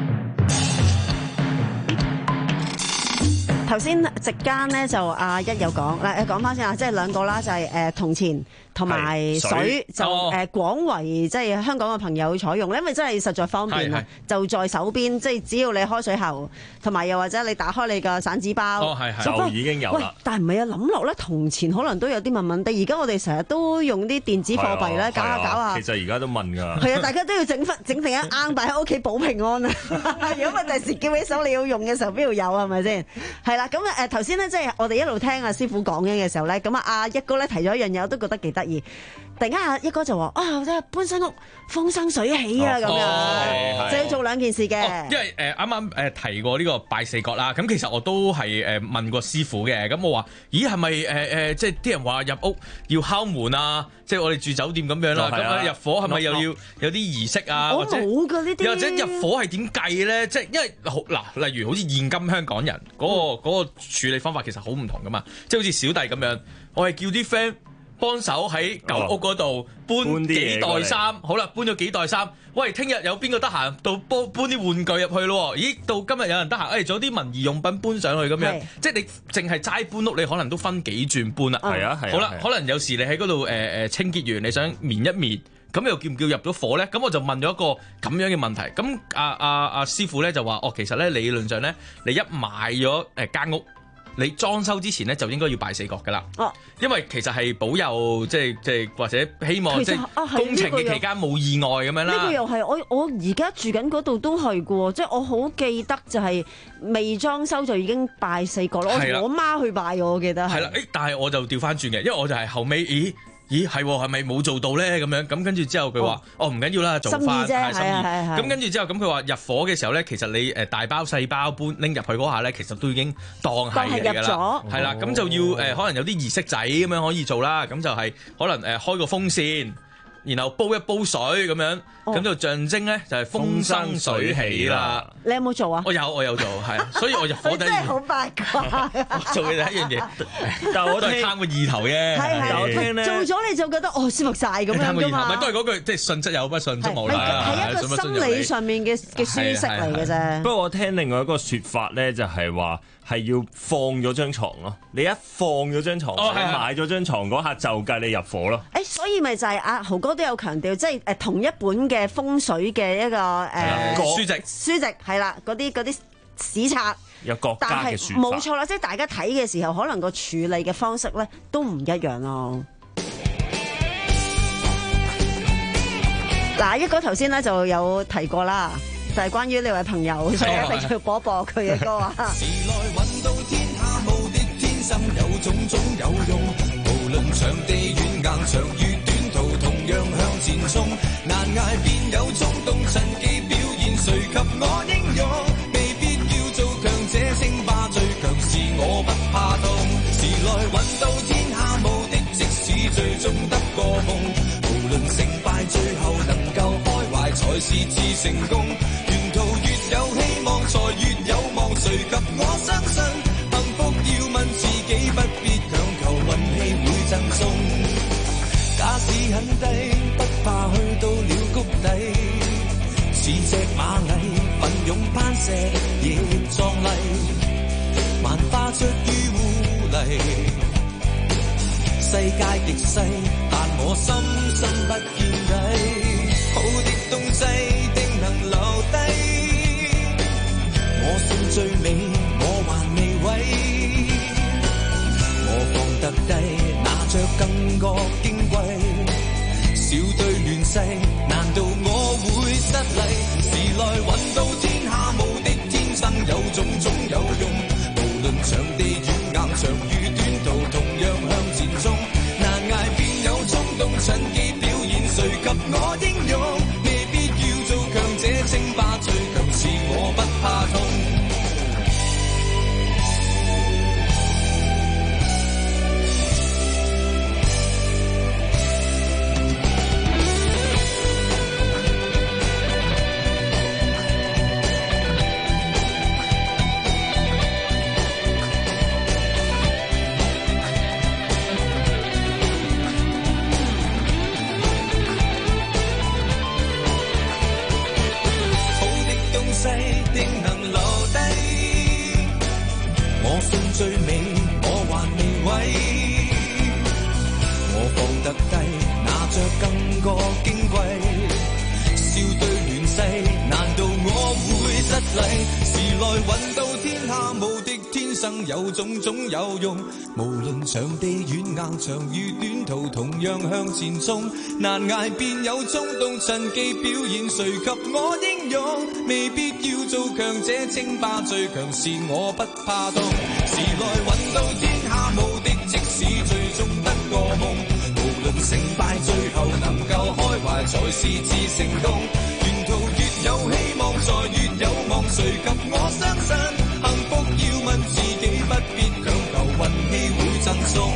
頭先席間咧就阿一有講嗱，誒講翻先啊，即係兩個啦，就係誒銅錢同埋水就誒廣為即係香港嘅朋友採用，因為真係實在方便啊，就在手邊，即係只要你開水喉，同埋又或者你打開你個散紙包， 就已經有啦。 但係唔係啊，諗落咧銅錢可能都有啲問問地，而家我哋成日都用啲電子貨幣咧，搞下搞下。 其實而家都問㗎。 係啊，大家都要整翻整定一罌擺喺屋企保平安啊！如果咪第時叫起手你要用嘅時候，邊度有係咪先？係啦，咁誒頭先咧，即係我哋一路聽阿師傅講緊嘅時候咧，咁啊阿一哥咧提咗一樣嘢，我都覺得幾得意。突然間阿一哥就話：啊，即係搬新屋風生水起啊咁樣，就要做兩件事嘅。 因為誒啱啱誒提過呢個拜四角啦，咁其實我都係誒問過師傅嘅。咁我話：咦，係咪誒誒，即係啲人話入屋要敲門啊？即係我哋住酒店咁樣啦。咁樣入伙係咪又要有啲儀式啊？ 我冇㗎呢啲。 又或者入伙係點計咧？即係因為嗱，例如好似現今香港人嗰個嗰個處理方法其實好唔同噶嘛。即係好似小弟咁樣，我係叫啲 friend。幫手喺舊屋嗰度搬幾袋衫，好啦，搬咗幾袋衫。喂，聽日有邊個得閒到搬搬啲玩具入去咯？咦，到今日有人得閒，誒，仲有啲文儀用品搬上去咁樣，即係你淨係齋搬屋，你可能都分幾轉搬啦。 係啊，係啊。 好啦，可能有時你喺嗰度誒誒清潔完，你想滅一滅，咁又叫唔叫入咗伙咧？咁我就問咗一個咁樣嘅問題。咁阿阿阿師傅咧就話：哦，其實咧理論上咧，你一買咗誒間屋。你裝修之前咧就應該要拜四角噶啦，哦，因為其實係保佑即係即係或者希望即係工程嘅期間冇意外咁樣啦。 呢個又係我我而家住緊嗰度都係嘅喎，即係我好記得就係未裝修就已經拜四角咯。我同我媽去拜我記得係。 係啦，誒，但係我就調翻轉嘅，因為我就係後尾，咦？咦係係咪冇做到咧？咁樣咁跟住之後佢話：哦，唔緊要啦，做翻係心意。咁跟住之後咁佢話入伙嘅時候咧，其實你誒大包細包搬拎入去嗰下咧，其實都已經當係嚟㗎啦。係啦，咁就要誒可能有啲儀式仔咁樣可以做啦。咁就係可能誒開個風扇。然後煲一煲水咁樣，咁就象徵咧就係風生水起啦。 你有冇做啊？ 我有，我有做，係啊，所以我入伙第一。 真係好八卦。 做嘅第一樣嘢，但係我都係貪個意頭嘅。 係係，做咗你就覺得哦舒服晒咁樣㗎嘛。 唔係都係嗰句，即係信則有，不信則無啦。 係一個心理上面嘅嘅舒適嚟嘅啫。 不過我聽另外一個説法咧，就係話。係要放咗張床咯，你一放咗張床，哦、你買咗張床嗰下就計你入伙咯。 誒，所以咪就係阿豪哥都有強調，即係誒同一本嘅風水嘅一個誒、呃、 書籍， 書籍係啦，嗰啲嗰啲史冊有國家嘅書法， 冇錯啦，即係大家睇嘅時候，可能個處理嘅方式咧都唔一樣咯。嗱，一哥頭先咧就有提過啦。就係關於呢位朋友，所以一定要播播佢嘅歌啊！時來運到天下無敵天生有種種有用，無論場地遠硬長與短途同樣向前衝，難捱便有衝動，趁機表現誰及我英勇，未必要做強成功。沿途越有希望，才越有望。誰及我相信，幸福要問自己，不必強求運氣會贈送。假使很低，不怕去到了谷底。似隻螞蟻，奮勇攀石，亦壯麗。萬花出於污泥，世界極細，但我深深不見底。好的東西定能留低，我信最美，我還未毀。我放得低，拿着更覺矜貴。小隊亂世，難道我會失禮？時來運到天下無敵，天生有種種有用。無論場地越硬，長與短途同樣向前衝。難捱便有衝動，趁機表現，誰及我英勇？未必要做強者稱霸，最強是我不怕痛。定能留低，我信最美，我還未毀。我放得低，拿着更覺矜貴。笑對亂世，難道我會失禮？時來運到天下無敵，天生有種種有用。無論場地遠硬，長與短途同樣向前衝。難捱便有衝動，趁機表現，誰及我英勇？未必要做強者稱霸，最強是我不怕痛。時來運到天下無敵，即使最終得個夢。無論成敗，最後能夠開懷才是至成功。沿途越有希望，才越有望。誰及我相信，幸福要問自己，不必強求運氣會贈送。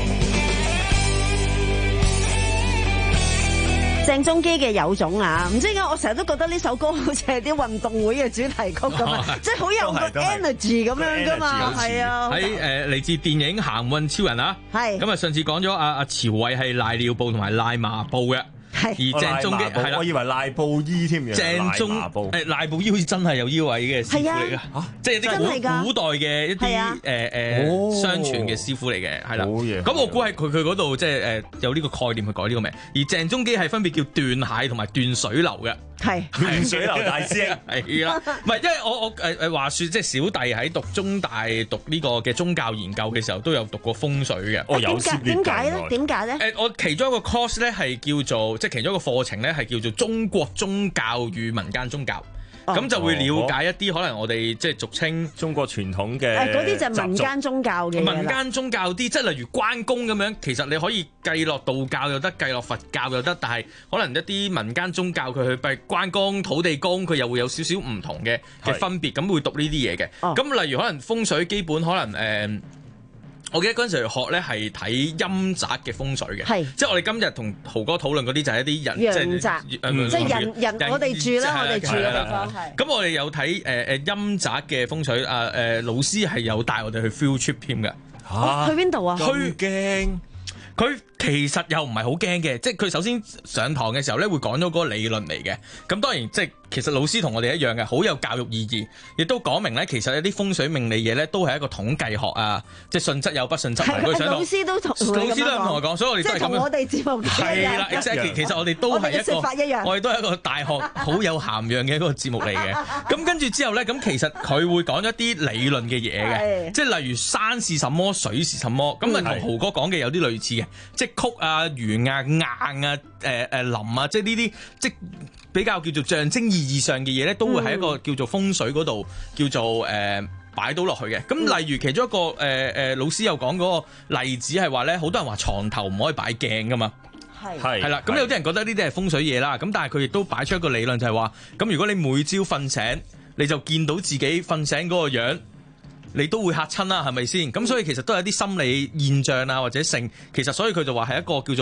鄭中基嘅有種啊，唔知點解我成日都覺得呢首歌好似係啲運動會嘅主題曲咁啊，即係好有個 energy 咁樣噶嘛，係啊。 喺誒嚟自電影《行運超人》啊，係咁啊，上次講咗阿阿朝偉係賴尿布同埋賴麻布嘅。而鄭中基係啦， 我以為賴布衣添嘅。 鄭中誒賴布衣好似真係有腰位嘅師傅嚟嘅，即係啲古古代嘅一啲誒誒相傳嘅師傅嚟嘅，係啦。咁我估係佢佢嗰度即係誒有呢個概念去改呢個名。而鄭中基係分別叫斷蟹同埋斷水流嘅。 係斷水流大師兄係啦，唔係因為我我誒誒話説即係小弟喺讀中大讀呢個嘅宗教研究嘅時候都有讀過風水嘅。 哦，有涉獵點解咧？點解咧？ 誒，我其中一個 course 咧係叫做即係其中一個課程咧係叫做中國宗教與民間宗教。咁、哦、就會了解一啲可能我哋即係俗稱中國傳統嘅誒嗰啲就係民間宗教嘅民間宗教啲，即係例如關公咁樣，其實你可以計落道教又得，計落佛教又得，但係可能一啲民間宗教佢去拜關公、土地公，佢又會有少少唔同嘅嘅分別，咁會讀呢啲嘢嘅。咁、哦、例如可能風水基本可能誒。呃我記得嗰陣時學咧係睇陰宅嘅風水嘅，即係我哋今日同豪哥討論嗰啲就係一啲人陽宅，即係人人我哋住啦，我哋住嘅地方係。 咁我哋有睇誒誒陰宅嘅風水，啊誒老師係有帶我哋去 field trip 添嘅。 嚇！去邊度啊？ 去驚。佢其實又唔係好驚嘅，即係佢首先上堂嘅時候咧會講咗嗰個理論嚟嘅。咁當然即係其實老師同我哋一樣嘅，好有教育意義，亦都講明咧其實一啲風水命理嘢咧都係一個統計學啊，即係信則有不信則無。 係老師都同老師都咁同我講，所以我哋都係咁樣。 即係同我哋節目係啦 exactly 其實我哋都係一個我哋都係一個大學好有涵養嘅一個節目嚟嘅。咁跟住之後咧，咁其實佢會講一啲理論嘅嘢嘅，即係例如山是什麼，水是什麼，咁啊同豪哥講嘅有啲類似嘅，即係曲啊、圓啊、硬啊、誒、呃、誒林啊，即係呢啲即比較叫做象徵意義上嘅嘢咧，都會喺一個叫做風水嗰度叫做誒、呃、擺到落去嘅。咁例如其中一個誒誒、呃、老師有講嗰個例子係話咧，好多人話床頭唔可以擺鏡噶嘛，係係啦。咁有啲人覺得呢啲係風水嘢啦，咁但係佢亦都擺出一個理論就係話，咁如果你每朝瞓醒你就見到自己瞓醒嗰個樣，你都會嚇親啦，係咪先？咁所以其實都係一啲心理現象啊，或者性。其實所以佢就話係一個叫做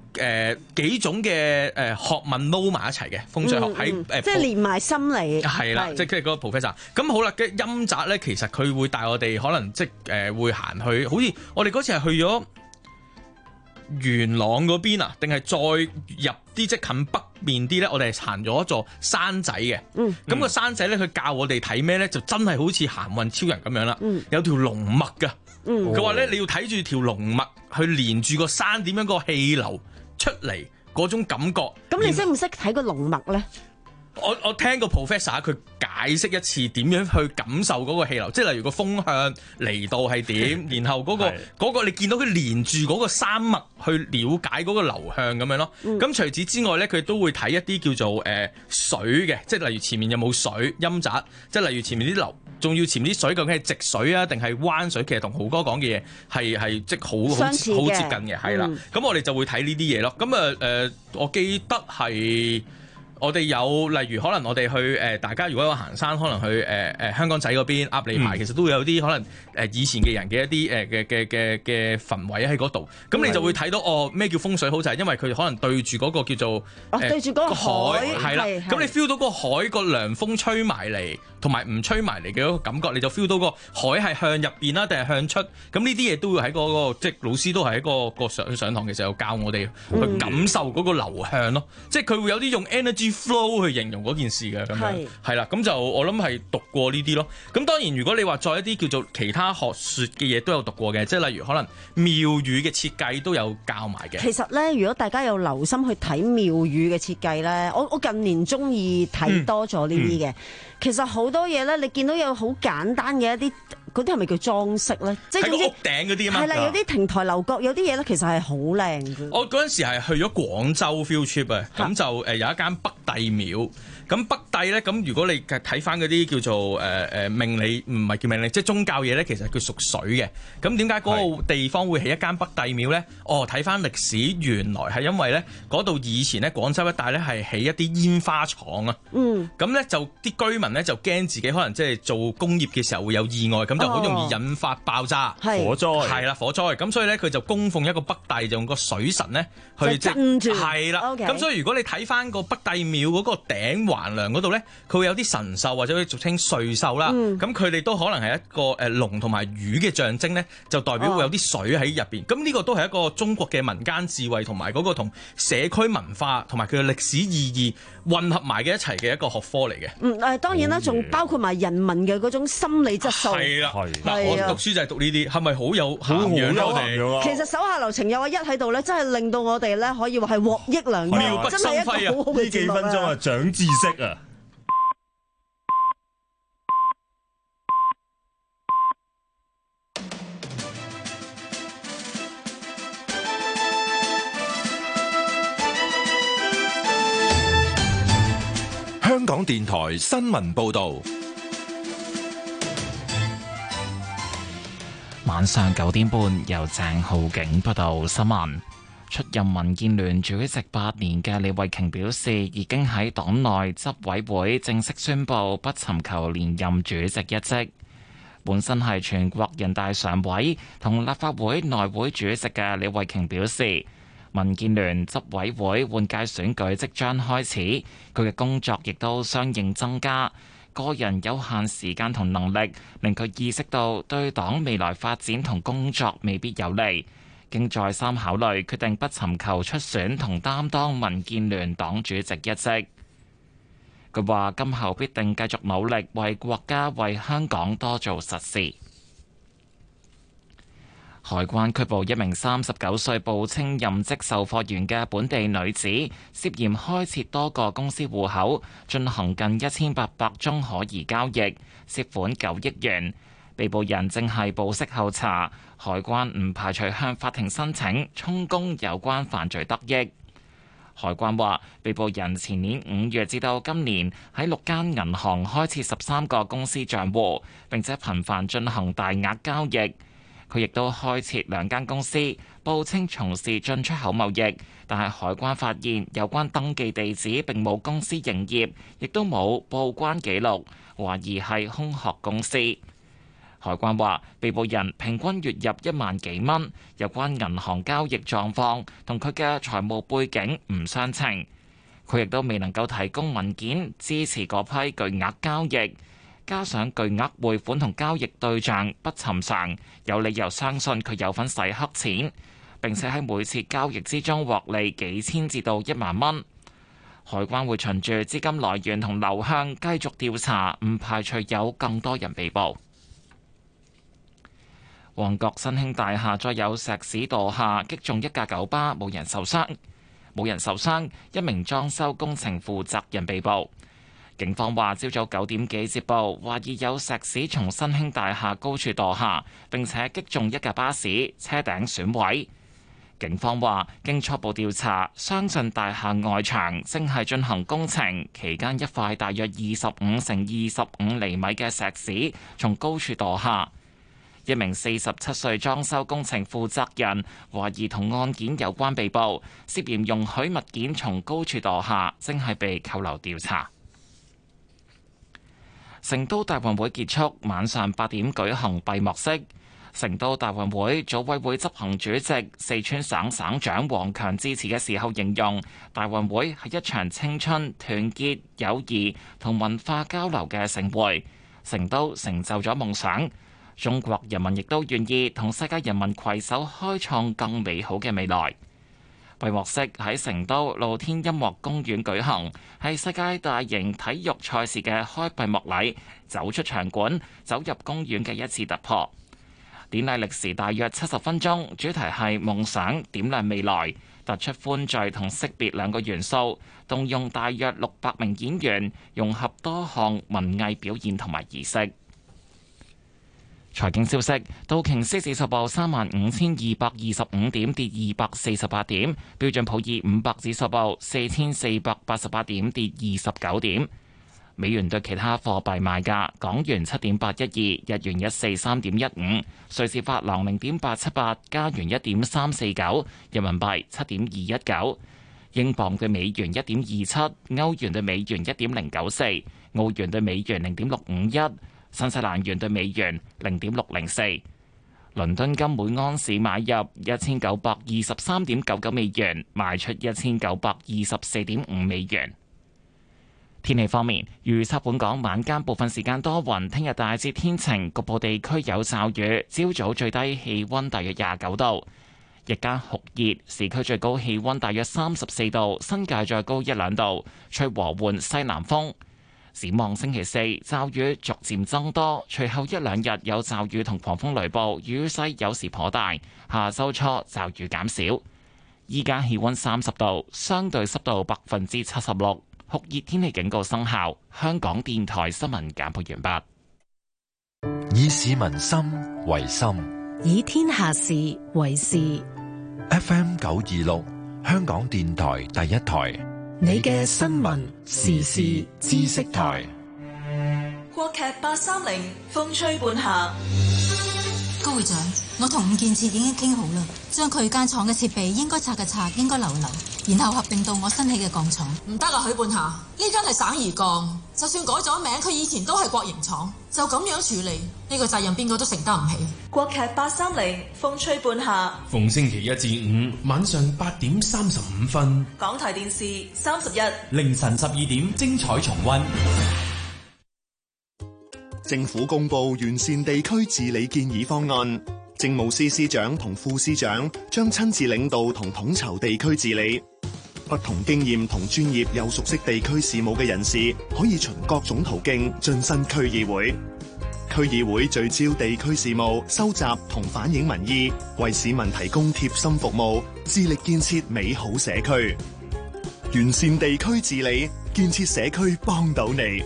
誒幾種嘅誒學問撈埋一齊嘅風水學喺誒， 即係連埋心理係啦，即係嗰個 professor。咁好啦，嘅陰宅咧，其實佢會帶我哋可能即係誒會行去，好似我哋嗰次係去咗元朗嗰邊啊，定係再入啲即係近北面啲咧？我哋係行咗一座山仔嘅。嗯，咁個山仔咧，佢教我哋睇咩咧？就真係好似行運超人咁樣啦。嗯，有條龍脈㗎。嗯，佢話咧，你要睇住條龍脈去連住個山，點樣個氣流出嚟嗰種感覺。 咁你識唔識睇個龍脈咧？ 我我聽個 professor 佢解釋一次點樣去感受嗰個氣流，即係例如個風向嚟到係點，然後嗰、嗰個嗰個你見到佢連住嗰個山脈去了解嗰個流向咁樣咯。咁、嗯、除此之外咧，佢都會睇一啲叫做誒、呃、水嘅，即係例如前面有冇水陰宅，即係例如前面啲流，仲要前面啲水究竟係直水啊定係彎水，其實同豪哥講嘅嘢係係即係好好好接近嘅，係啦。咁、嗯、我哋就會睇呢啲嘢咯。咁啊誒，我記得係。我哋有例如可能我哋去誒、呃，大家如果有行山，可能去誒誒、呃呃、香港仔嗰邊鴨脷排，其實都會有啲可能誒、呃、以前嘅人嘅一啲誒嘅嘅嘅嘅墳位喺嗰度，咁你就會睇到哦咩叫風水好，就係、是、因為佢可能對住嗰個叫做、呃哦、對住嗰個海係啦，咁你 feel 到嗰個海個涼風吹埋嚟，同埋唔吹埋嚟嘅嗰個感覺，你就 feel 到個海係向入邊啦，定係向出？咁呢啲嘢都會喺嗰、那個即係老師都係喺個個上上堂嘅時候教我哋去感受嗰個流向咯，嗯、即係佢會有啲用 energy flow 去形容嗰件事嘅咁樣，係啦，咁就我諗係讀過呢啲咯。咁當然如果你話再一啲叫做其他學説嘅嘢都有讀過嘅，即係例如可能廟宇嘅設計都有教埋嘅。 其實咧，如果大家有留心去睇廟宇嘅設計咧，我我近年中意睇多咗呢啲嘅。嗯嗯、其實好多嘢咧，你見到有好簡單嘅一啲嗰啲係咪叫裝飾咧？即係喺個屋頂嗰啲啊嘛。 係啦，有啲亭台樓閣，有啲嘢咧，其實係好靚嘅。 我嗰陣時係去咗廣州 field trip 啊，咁就誒有一間北帝廟。咁北帝咧，咁如果你睇翻嗰啲叫做誒誒、呃、命理，唔係叫命理，即係宗教嘢咧，其實佢屬水嘅。咁點解嗰個地方會起一間北帝廟咧？哦，睇翻歷史，原來係因為咧嗰度以前咧廣州一帶咧係起一啲煙花廠啊。嗯。咁咧就啲居民咧就驚自己可能即係做工業嘅時候會有意外，咁就好容易引發爆炸、 哦、 火災。係啦，火災。咁所以咧佢就供奉一個北帝，就用個水神咧去鎮住。係啦。咁、okay. 所以如果你睇翻個北帝廟嗰個頂橫梁嗰度咧，佢會有啲神獸或者俗稱歲獸啦。咁佢哋都可能係一個誒龍同埋魚嘅象徵咧，就代表會有啲水喺入邊。咁、哦、呢個都係一個中國嘅民間智慧同埋嗰個同社區文化同埋佢嘅歷史意義混合埋嘅一齊嘅一個學科嚟嘅。 嗯誒，當然啦，仲包括埋人民嘅嗰種心理質素。 係啦，嗱，我讀書就係讀呢啲，係咪好有涵養我哋？ 其實手下留情有阿一喺度咧，真係令到我哋咧可以話係獲益良多，真係一個好好嘅節目啊！ 呢幾分鐘啊，長知識啊！ 香港電台新聞報道， 晚上九點半由鄭浩景報道新聞。出任民建聯主席八年嘅李慧瓊表示，已經喺黨內執委會正式宣布不尋求連任主席一職。本身係全國人大常委同立法會內會主席嘅李慧瓊表示，民建聯執委會換屆選舉即將開始，佢嘅工作亦都相應增加。個人有限時間同能力，令佢意識到對黨未來發展同工作未必有利。經再三考慮，決定不尋求出選同擔當民建聯黨主席一職。佢話：今後必定繼續努力，為國家、為香港多做實事。海關拘捕一名三十九歲報稱任職售貨員嘅本地女子，涉嫌開設多個公司戶口，進行近一千八百宗可疑交易，涉款九億元。被捕人正係保釋候查，海關唔排除向法庭申請充公有關犯罪得益。海關話，被捕人前年五月至到今年喺六間銀行開設十三個公司賬戶，並且頻繁進行大額交易。佢亦都開設兩間公司，報稱從事進出口貿易，但係海關發現有關登記地址並冇公司營業，亦都冇報關記錄，懷疑係空殼公司。 海關話，被捕人平均月入一萬幾蚊，有關銀行交易狀況同佢嘅財務背景唔相稱。佢亦都未能夠提供文件支持嗰批巨額交易，加上巨額匯款同交易對象不尋常，有理由相信佢有份洗黑錢，並且喺每次交易之中獲利幾千至到一萬蚊。海關會循住資金來源同流向繼續調查，唔排除有更多人被捕。旺角新興大廈再有石屎墮下，擊中一架九巴，冇人受傷。冇人受傷，一名裝修工程負責人被捕。警方話，朝早九點幾接報，懷疑有石屎從新興大廈高處墮下，並且擊中一架巴士，車頂損毀。警方話，經初步調查，相信大廈外牆正係進行工程，期間一塊大約二十五乘二十五厘米嘅石屎從高處墮下。一名四十七歲裝修工程負責人懷疑同案件有關被捕，涉嫌容許物件從高處墮下，正係被扣留調查。成都大運會結束，晚上八點舉行閉幕式。成都大運會組委會執行主席、四川省省長王強致辭嘅時候形容，大運會係一場青春、團結、友誼同文化交流嘅盛會，成都成就咗夢想。中國人民亦都願意同世界人民攜手開創更美好嘅未來。閉幕式喺成都露天音樂公園舉行，係世界大型體育賽事嘅開閉幕禮，走出場館、走入公園嘅一次突破。典禮歷時大約七十分鐘，主題係夢想點亮未來，突出歡聚同識別兩個元素，動用大約六百名演員，融合多項文藝表演同埋儀式。財經消息，道瓊斯指數報三萬五千二百二十五點，跌二百四十八點；標準普爾五百指數報四千四百八十八點，跌二十九點。美元對其他貨幣賣價：港元七點八一二，日元一四三點一五，瑞士法郎零點八七八，加元一點三四九，人民幣七點二一九，英鎊對美元一點二七，歐元對美元一點零九四，澳元對美元零點六五一，新西蘭元對美元零點六零四。倫敦金每安士買入一千九百二十三點九九美元，賣出一千九百二十四點五美元。天氣方面，預測本港晚間部分時間多雲，聽日大致天晴，局部地區有驟雨。朝早最低氣溫大約廿九度，日間酷熱，市區最高氣溫大約三十四度，新界再高一兩度，吹和緩西南風。展望星期四，驟雨逐漸增多，隨後一兩日有驟雨同狂風雷暴，雨勢有時頗大。下周初驟雨減少。依家氣溫三十度，相對濕度百分之七十六。酷熱天氣警告生效。香港電台新聞簡報完畢。以市民心為心， 以天下事為事。 F M 九二六，香港電台第一台， 你嘅新聞時事知識台。 國劇八三零，風吹半夏。 高會長，我同伍建設已經傾好啦，將佢間廠嘅設備應該拆嘅拆，應該留嘅留，然後合併到我新起嘅鋼廠。 唔得啦，許半夏，呢間係省二鋼，就算改咗名，佢以前都係國營廠，就咁樣處理，呢個責任邊個都承擔唔起。 國劇八三零，風吹半夏， 逢星期一至五晚上八點三十五分， 港台電視三十一， 凌晨十二點精彩重溫。 政府公布完善地區治理建議方案，政務司司長同副司長將親自領導同統籌地區治理。不同經驗同專業又熟悉地區事務嘅人士，可以循各種途徑晉身區議會。區議會聚焦地區事務，收集同反映民意，為市民提供貼心服務，致力建設美好社區。完善地區治理，建設社區，幫到你。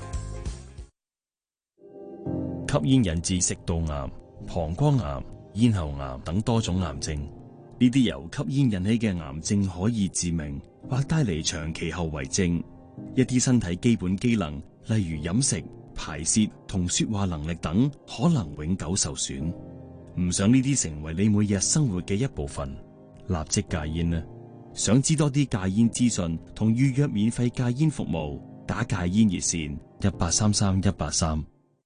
吸煙引致食道癌、膀胱癌、咽喉癌等多種癌症，呢啲由吸煙引起嘅癌症可以致命，或帶嚟長期後遺症。一啲身體基本機能，例如飲食、排泄同說話能力等，可能永久受損。唔想呢啲成為你每日生活嘅一部分，立即戒煙啦！想知多啲戒煙資訊同預約免費戒煙服務，打戒煙熱線一八三三一八三。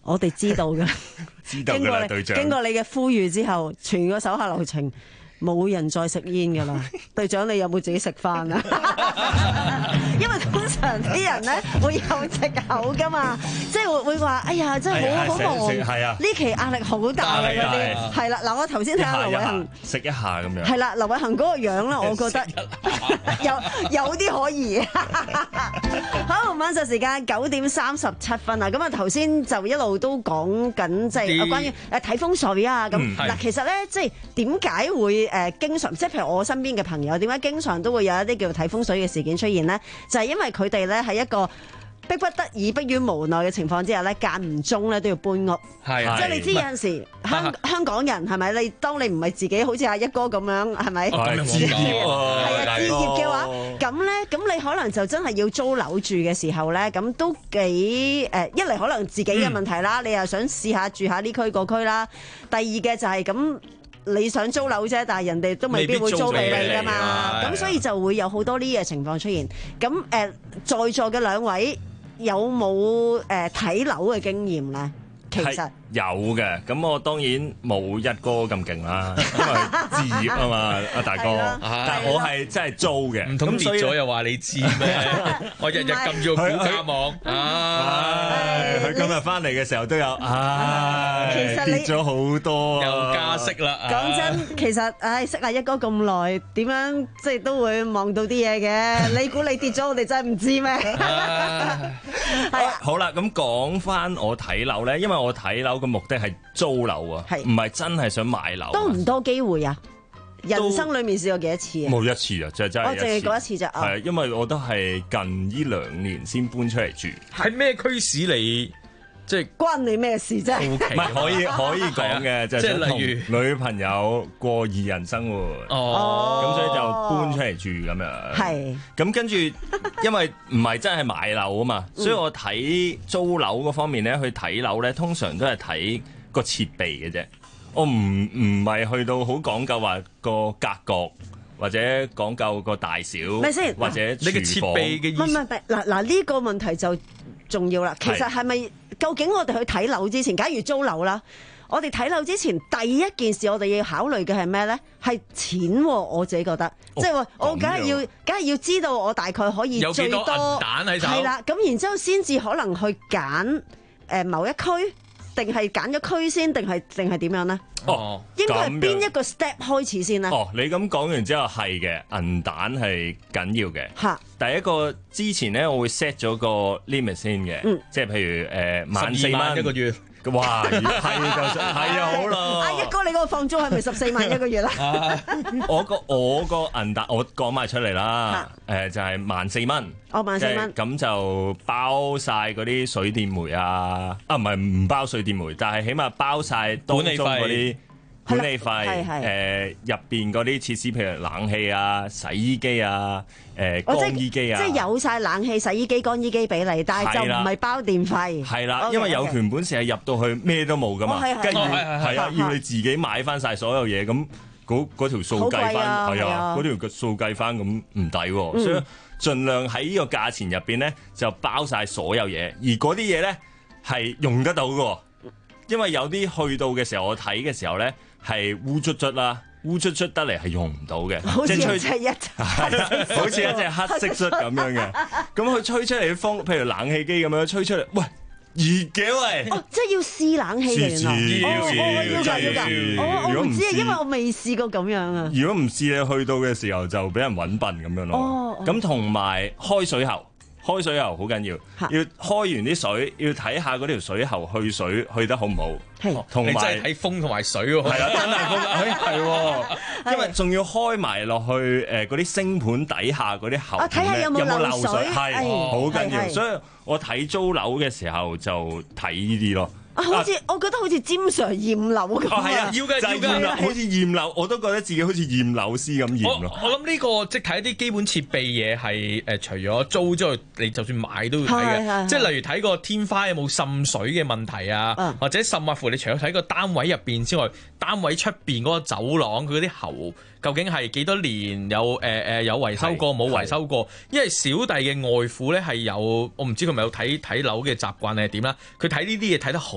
我哋知道㗎， 知道㗎啦，隊長。 經過你嘅呼籲之後，全個手下留情。冇人再食煙㗎啦，隊長你有冇自己食飯啊？因為通常啲人咧會有藉口㗎嘛，即係會會話：哎呀，真係好好忙，呢期壓力好大啊嗰啲。係啦，嗱我頭先睇下劉偉恒食一下咁樣。 係啦，劉偉恒嗰個樣咧，我覺得有有啲可疑。好，晚上時間九點三十七分啊！咁啊頭先就一路都講緊即係關於誒睇風水啊咁。嗱其實咧即係點解會？誒、呃、經常即係譬如我身邊嘅朋友點解經常都會有一啲叫睇風水嘅事件出現呢？就係、是、因為佢哋咧喺一個逼不得已、迫於無奈嘅情況之下咧，間唔中咧都要搬屋。係，即係你知有陣時香香港人係咪？你當你唔係自己好似阿一哥咁樣係咪？ 係置業係啊，置業嘅話，咁咧咁你可能就真係要租樓住嘅時候咧，咁都幾誒、呃、一嚟可能自己嘅問題啦，嗯、你又想試下住下呢區嗰區啦。第二嘅就係咁。你想租樓啫，但係人哋都未必會租俾你㗎嘛，咁所以就會有好多呢嘅情況出現。咁誒、呃，在座嘅兩位有冇誒睇樓嘅經驗咧？其實有嘅，咁我當然冇一哥咁勁啦，因為置業啊嘛，阿大哥。但係我係真係租嘅， 唔通跌咗又話你知咩？我日日撳住個股價網， 唉，佢今日翻嚟嘅時候都有，唉，跌咗好多， 又加息啦。 講真，其實唉，識阿一哥咁耐，點樣即係都會望到啲嘢嘅。你估你跌咗，我哋真係唔知咩？ 係啊，好啦，咁講翻我睇樓咧，因為我睇樓嘅目的係租樓啊，唔係真係想買樓。 多唔多機會啊？人生裏面試過幾多次啊？ 冇一次啊，就真係我淨係嗰一次啫。 係，因為我都係近呢兩年先搬出嚟住。 喺咩驅使你？即係關你咩事啫？ 唔係可以可以講嘅，就係想同女朋友過二人生活。哦，咁所以就搬出嚟住咁樣。係。咁跟住，因為唔係真係買樓啊嘛，所以我睇租樓嗰方面咧，去睇樓咧，通常都係睇個設備嘅啫。我唔唔係去到好講究話個格局，或者講究個大小， 咪先？ 或者你嘅設備嘅意思？ 唔係唔係，嗱嗱呢個問題就重要啦。其實係咪究竟我哋去睇樓之前，假如租樓啦，我哋睇樓之前第一件事我哋要考慮嘅係咩咧？係錢喎，我自己覺得，即係話我梗係要，梗係要知道我大概可以最多係啦，咁然之後先至可能去揀誒某一區。定係揀咗區先，定係定係點樣咧？ 哦， 應該係邊一個 step 開始先咧？ 哦，你咁講完之後係嘅，銀彈係緊要嘅。嚇，第一個之前咧，我會 set 咗個 limit 先嘅，嗯、即係譬如誒萬四蚊一個月。哇，係就係啊，好咯。 阿一哥，你嗰個放租係咪十四萬一個月啦？ 我個我個銀彈我講埋出嚟啦，誒就係萬四蚊。 哦，萬四蚊。 咁就包晒嗰啲水電煤啊，啊唔係唔包水電煤，但係起碼包晒當中嗰啲管理費，誒入邊嗰啲設施，譬如冷氣啊、洗衣機啊、誒乾衣機啊， 即係有晒冷氣、洗衣機、乾衣機俾你，但係就唔係包電費。 係啦，因為有權本事係入到去咩都冇噶嘛，跟住係啊，要你自己買翻晒所有嘢，咁嗰嗰條數計翻，係啊，嗰條數計翻咁唔抵喎，所以盡量喺呢個價錢入邊咧就包晒所有嘢，而嗰啲嘢咧係用得到嘅，因為有啲去到嘅時候，我睇嘅時候咧。係烏卒卒啦，烏卒卒得嚟係用唔到嘅， 即係吹出一隻，好似一隻黑色卒咁樣嘅。咁佢吹出嚟嘅風，譬如冷氣機咁樣吹出嚟，喂熱嘅喂！ 哦，即係要試冷氣嘅原來，要要要要㗎。我我唔知啊，因為我未試過咁樣啊。 如果唔試，你去到嘅時候就俾人揾笨咁樣咯。咁同埋開水喉。開水喉好緊要，要開完啲水，要睇下嗰條水喉去水去得好唔好。 係， 同埋睇風同埋水喎。 係啦，真係風，係喎。因為仲要開埋落去誒嗰啲星盤底下嗰啲喉咧，有冇漏水？係，好緊要。所以我睇租樓嘅時候就睇呢啲咯。 啊，好似我覺得好似詹 Sir 驗樓咁啊！ 係啊，要嘅要嘅，好似驗樓，我都覺得自己好似驗樓師咁驗咯。 我諗呢個即係睇一啲基本設備嘢係誒，除咗租之外，你就算買都要睇嘅。即係例如睇個天花有冇滲水嘅問題啊，或者甚或乎你除咗睇個單位入邊之外，單位出邊嗰個走廊佢嗰啲喉究竟係幾多年有誒誒有維修過冇維修過？因為小弟嘅外父咧係有，我唔知佢咪有睇睇樓嘅習慣係點啦。佢睇呢啲嘢睇得好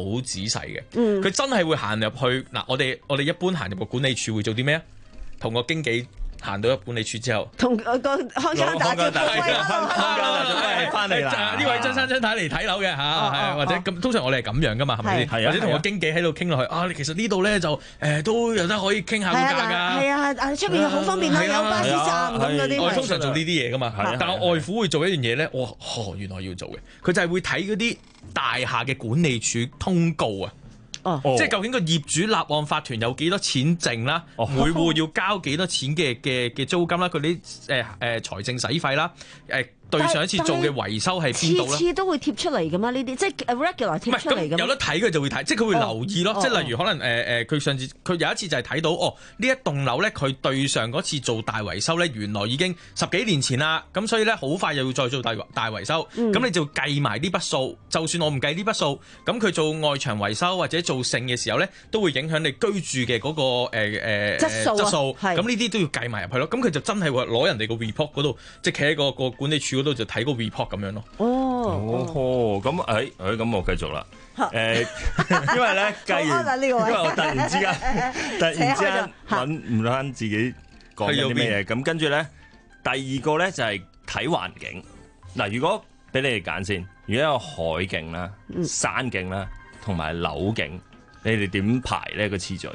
仔細嘅。佢、 嗯、 真係會行入去嗱，我哋我哋一般行入個管理處會做啲咩啊？同個經紀行到一管理處之後， 同個看更打招呼， 翻嚟啦！呢位張生張太嚟睇樓嘅嚇，係或者咁通常我哋係咁樣噶嘛，係咪先？或者同個經紀喺度傾落去啊，其實呢度咧就誒都有得可以傾下個價㗎。 係啊，啊出面好方便啊，有巴士站咁嗰啲。 我通常做呢啲嘢噶嘛，但係外父會做一樣嘢咧，我哦原來要做嘅，佢就係會睇嗰啲大廈嘅管理處通告啊。 哦， 即係究竟個業主立案法團有幾多錢剩啦？哦、每戶要交幾多錢嘅嘅嘅租金啦？佢啲誒誒財政使費啦？誒、呃、對上一次做嘅維修係邊度咧？次次都會貼出嚟噶嘛？呢啲即係 regular 貼出嚟噶。 有得睇佢就會睇，即係佢會留意咯。哦、即係例如可能誒誒，佢、呃、上次佢有一次就係睇到哦，呢一棟樓咧，佢對上嗰次做大維修咧，原來已經十幾年前啦。咁所以咧，好快又要再做大大維修。咁、嗯、你就計埋呢筆數。就算我唔計呢筆數，咁佢做外牆維修或者做剩嘅時候咧，都會影響你居住嘅嗰、那個誒誒、呃、 質素、啊、 質素。咁呢啲都要計埋入去咯。咁佢就真係會攞人哋個 report 嗰度，即係企喺個個管理處嗰度就睇個 report 咁樣咯。 哦， 哦，咁誒誒，咁我繼續啦。誒，因為咧計完，因為我突然之間突然之間揾唔翻自己講緊啲咩嘢。咁跟住咧，第二個咧就係睇環境。嗱，如果俾你哋揀先，如果有海景啦、山景啦，同埋樓景，你哋點排呢個次序？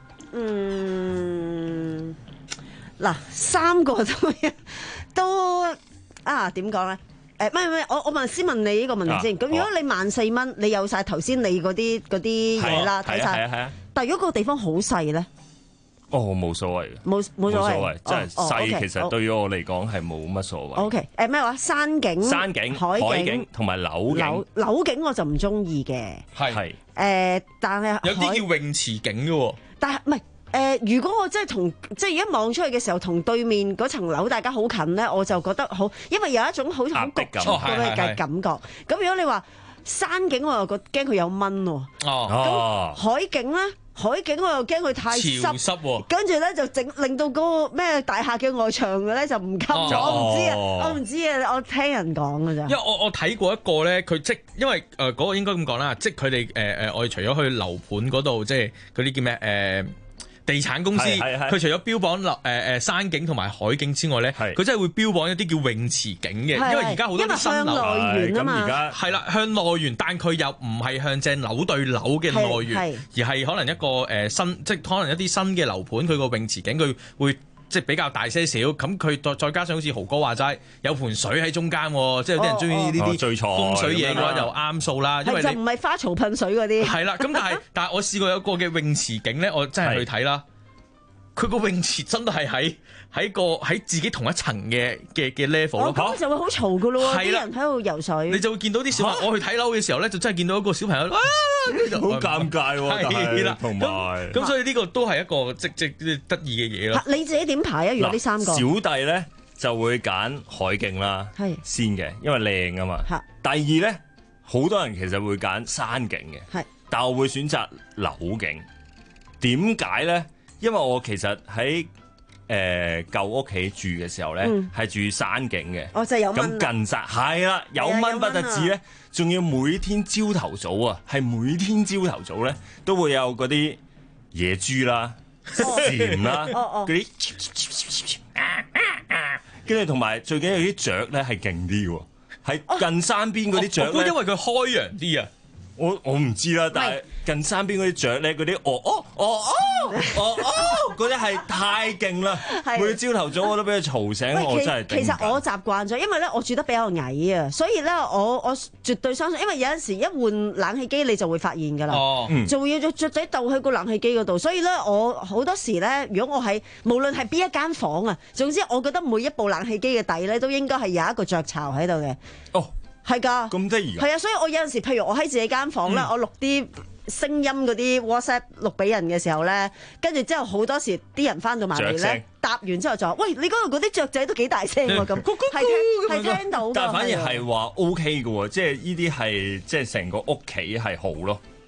嗯，嗱，三個都都啊，點講咧？誒，唔係唔係，我我問先問你呢個問題先。咁、啊、如果你萬四蚊，你有晒頭先你嗰啲嗰啲嘢啦，睇晒。係啊係啊。但係如果個地方好細咧？ 哦，冇所謂嘅， 冇冇所謂， 即係細其實對於我嚟講係冇乜所謂。 O K，誒咩話？山景、 山景、海景同埋樓景。 樓景我就唔中意嘅。 係係誒，但係有啲叫泳池景嘅喎。 但係唔係誒？如果我真係同即係一望出去嘅時候，同對面嗰層樓大家好近咧，我就覺得好，因為有一種好好局促嘅嘅感覺。咁如果你話山景，我又覺驚佢有蚊喎。哦，咁海景咧？海景我又驚佢太濕， 濕跟住咧就整令到嗰個咩大廈嘅外牆嘅咧就唔襟咗，我唔知啊，我唔知啊，我聽人講㗎咋。 因為我我睇過一個咧，佢即因為誒嗰、呃那個應該咁講啦，即係佢哋誒誒，我哋除咗去樓盤嗰度，即係嗰啲叫咩誒？呃地產公司佢除咗標榜樓誒誒山景同埋海景之外咧，佢真係會標榜一啲叫泳池景嘅，因為而家好多啲新樓咁而家係啦向內緣，但佢又唔係向正樓對樓嘅內緣，而係可能一個誒新即係可能一啲新嘅樓盤，佢個泳池景佢會即係比較大些少，咁佢再再加上好似豪哥話齋有盆水喺中間，即係有啲人中意呢啲風水嘢嘅話就啱數啦。因為就唔係花槽噴水嗰啲。 係啦，咁但係但係我試過有個嘅泳池景咧，我真係去睇啦。佢個泳池真係喺喺個喺自己同一層嘅嘅嘅 level 咯。 咁就會好嘈噶咯喎，啲人喺度游水。 你就會見到啲小朋友，我去睇樓嘅時候咧，就真係見到一個小朋友啊， 好尷尬喎。 係啦， 同埋咁所以呢個都係一個即即得意嘅嘢咯。 你自己點排啊？如果呢三個小弟咧就會揀海景啦，係先嘅，因為靚啊嘛。第二咧，好多人其實會揀山景嘅，係，但我會選擇樓景。點解咧？因為我其實喺誒舊屋企住嘅時候咧，係、嗯、住山景嘅。 哦，就係、有蚊。 咁近山係啦，有蚊不特止咧，仲要每天朝頭早啊，係每天朝頭早咧都會有嗰啲野豬啦、蟬啦、嗰啲，跟住同埋最緊要啲雀咧係勁啲喎，係近山邊嗰啲雀咧， 因為佢開揚啲啊。 我我唔知啦，但係近山邊嗰啲雀咧，嗰啲哦哦哦哦哦哦，嗰啲係太勁啦！每朝頭早我都俾佢嘈醒，我真係。 其實我習慣咗，因為咧我住得比較矮啊，所以咧我我絕對相信，因為有陣時一換冷氣機你就會發現㗎啦，哦嗯、就會有隻雀仔竇喺個冷氣機嗰度，所以咧我好多時咧，如果我喺無論係邊一間房啊，總之我覺得每一部冷氣機嘅底咧都應該係有一個雀巢喺度嘅。 哦。 係㗎， 咁得意㗎。 係啊，所以我有陣時，譬如我喺自己間房咧，嗯、我錄啲聲音嗰啲 WhatsApp 錄俾人嘅時候咧，跟住之後好多時啲人翻到埋嚟咧，答完之後就話：喂，你嗰度嗰啲雀仔都幾大聲喎咁，係聽係聽到㗎。 但係反而係話 OK 嘅喎，即係呢啲係即係成個屋企係好咯。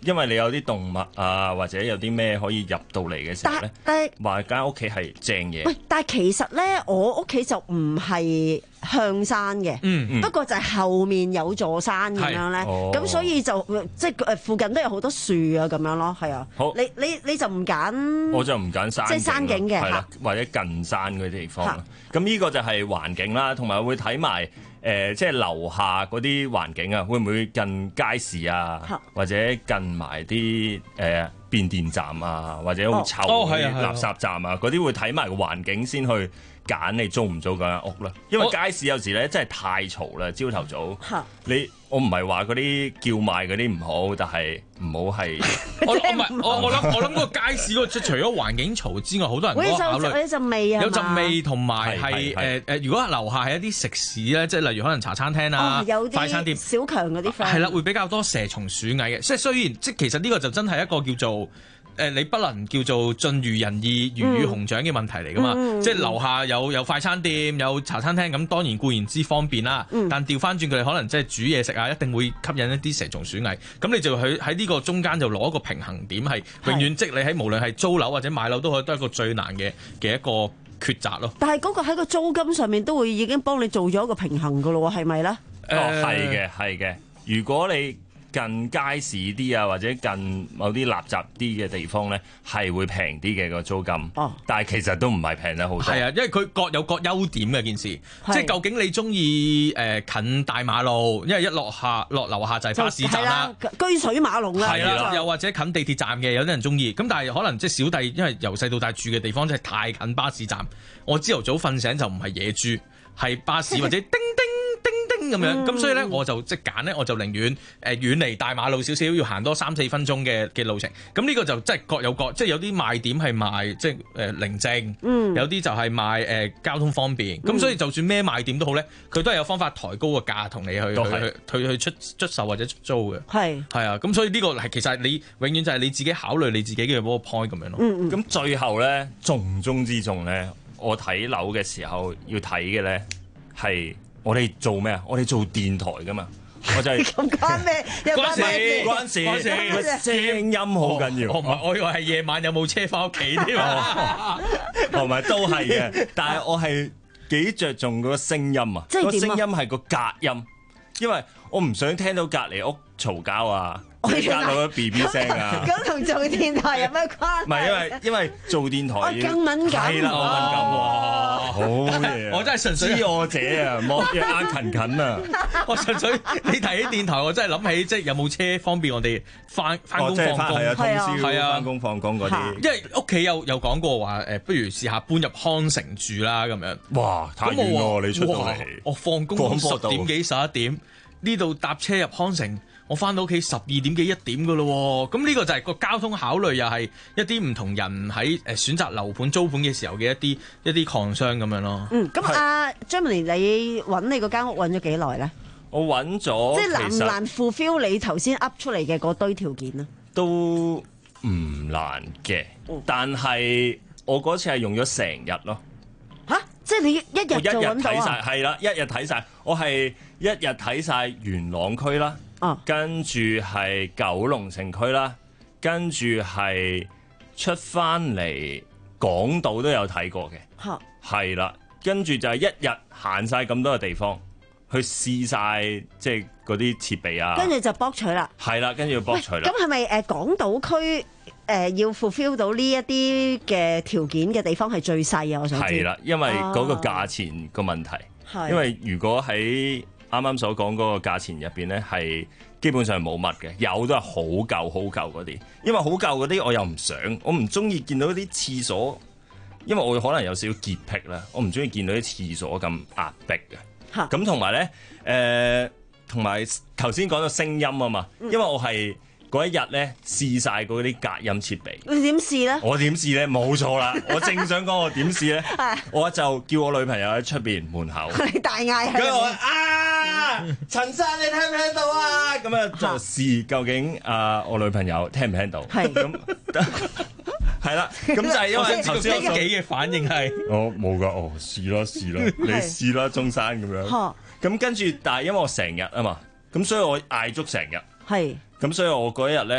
因為你有啲動物啊，或者有啲咩可以入到嚟嘅時候咧， 但係話間屋企係正嘢。 喂，但係其實咧，我屋企就唔係向山嘅， 嗯嗯不過就係後面有座山咁樣咧，咁、哦、所以就即係誒附近都有好多樹啊咁樣咯，係啊。好，你你你就唔揀， 我就唔揀山， 即係山景嘅， 係啦，或者近山嗰啲地方。咁呢個就係環境啦，同埋會睇埋。誒、呃，即係樓下嗰啲環境啊，會唔會近街市啊，或者近埋啲誒變電站啊，或者好臭嘅垃圾站啊，嗰啲、哦哦、會睇埋個環境先去揀你租唔租嗰間屋啦。因為街市有時咧真係太嘈啦，朝頭早你。我唔係話嗰啲叫賣嗰啲唔好，但係唔好係。 我我唔係我我諗我諗嗰個街市嗰個，除咗環境嘈之外，好多人都考慮有陣味啊， 有陣味同埋係誒誒，如果樓下係一啲食肆咧，即係例如可能茶餐廳啊、 哦、 快餐店、 小強嗰啲， 係啦，會比較多蛇蟲鼠蟻嘅。即係雖然即係其實呢個就真係一個叫做。誒、呃、你不能叫做盡如人意、魚與熊掌嘅問題嚟噶嘛？嗯、即係樓下有有快餐店、有茶餐廳，咁當然固然之方便啦。嗯、但調翻轉佢哋可能即係煮嘢食啊，一定會吸引一啲蛇蟲鼠蟻。咁你就去喺呢個中間就攞一個平衡點，係永遠即你喺無論係租樓或者買樓都可以都係一個最難嘅嘅一個抉擇咯。 但係嗰個喺個租金上面都會已經幫你做咗一個平衡噶咯喎，係咪咧？ 哦，係嘅，係嘅。如果你近街市啲啊，或者近某啲垃圾啲嘅地方咧，係會平啲嘅個租金。哦，但係其實都唔係平得好多。 係啊，因為佢各有各優點嘅件事，即係究竟你中意誒近大馬路，因為一落下落樓下就係巴士站啦， 居水馬龍啦。 係啦，又或者近地鐵站嘅，有啲人中意。咁但係可能即係小弟，因為由細到大住嘅地方真係太近巴士站，我朝頭早瞓醒就唔係野豬，係巴士或者叮叮。叮叮咁樣，咁、嗯、所以咧我就即係揀咧，我就寧願誒遠離大馬路少少，要行多三四分鐘嘅嘅路程。咁呢個就即係各有各，即係有啲賣點係賣即係誒寧靜，嗯、有啲就係賣誒、呃、交通方便。咁、嗯、所以就算咩賣點都好咧，佢都係有方法抬高個價同你去去去去出出售或者出租嘅。係係啊，咁所以呢個係其實你永遠就係你自己考慮你自己嘅嗰個 point 咁樣咯。咁、 嗯嗯、最後咧重中之重咧，我睇樓嘅時候要睇嘅咧係。我哋做咩啊？我哋做電台噶嘛，我就係咁關咩？ 關事關事關事，聲音好緊要。 我我我以為係夜晚有冇車翻屋企添啊， 同埋都係嘅。但係我係幾着重嗰個聲音啊，個聲音係個隔音，因為我唔想聽到隔離屋嘈交啊。加到咗 B B 聲啊！ 咁同做電台有咩關係？ 唔係因為因為做電台我更敏感， 係啦，我敏感喎，好嘢！ 我真係純粹知我者啊，莫若啱勤勤啊！ 我純粹你提起電台，我真係諗起即係有冇車方便我哋翻翻工放工， 係啊，通宵係啊，翻工放工嗰啲。 因為屋企有有講過話誒，不如試下搬入康城住啦咁樣。 哇！太遠喎，你出到嚟， 我放工十點幾十一點，呢度搭車入康城。我翻到屋企十二點幾一點噶咯喎，咁呢個就係個交通考慮，又係一啲唔同人喺誒選擇樓盤租盤嘅時候嘅一啲一啲 concern 咁樣咯。 嗯，咁阿 Jeremy 你揾你嗰間屋揾咗幾耐咧？ 我揾咗， 即係難唔難 fulfill 你頭先 up 出嚟嘅嗰堆條件啊？ 都唔難嘅，嗯、但係我嗰次係用咗成日咯。 吓？即係你一日就揾到啊？ 係啦，一日睇晒，我係一日睇晒元朗區啦。哦、跟住係九龍城區啦，跟住係出翻嚟港島都有睇過嘅，係啦、哦，跟住就係一日行晒咁多嘅地方，去試晒即係嗰啲設備啊， 跟住就博取啦， 係啦，跟住要博取啦。 咁係咪誒港島區誒、呃、要 fulfill 到呢一啲嘅條件嘅地方係最細啊？我想知。係啦， 因為嗰個價錢個問題，哦、因為如果喺啱啱所講嗰個價錢入邊咧，係基本上冇乜嘅，有都係好舊好舊嗰啲。因為好舊嗰啲我又唔想，我唔中意見到啲廁所，因為我可能有少少潔癖啦，我唔中意見到啲廁所咁壓迫嘅。咁同埋咧，誒同埋頭先講到聲音啊嘛，因為我係嗰一日咧試晒嗰啲隔音設備。 你點試咧？ 我點試咧？冇錯啦，我正想講我點試咧，我就叫我女朋友喺出邊門口， 你大嗌係。 我啊，陳生你聽唔聽到啊？咁啊就試究竟啊我女朋友聽唔聽到？係咁係啦，咁就係因為頭先我嘅反應係， 我冇噶，哦試啦試啦，你試啦中山咁樣。咁跟住，但係因為我成日啊嘛，咁所以我嗌足成日。係。咁所以我嗰一日咧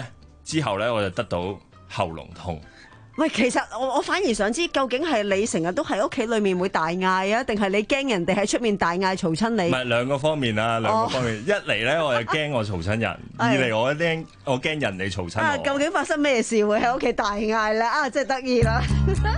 之後咧我就得到喉嚨痛。 喂，其實我我反而想知，究竟係你成日都喺屋企裏面會大嗌啊，定係你驚人哋喺出面大嗌嘈親你？ 唔係兩個方面啦，兩個方面。一嚟咧，我就驚我嘈親人；二嚟我驚我驚人哋嘈親我。 啊，究竟發生咩事會喺屋企大嗌咧？啊，真係得意啦！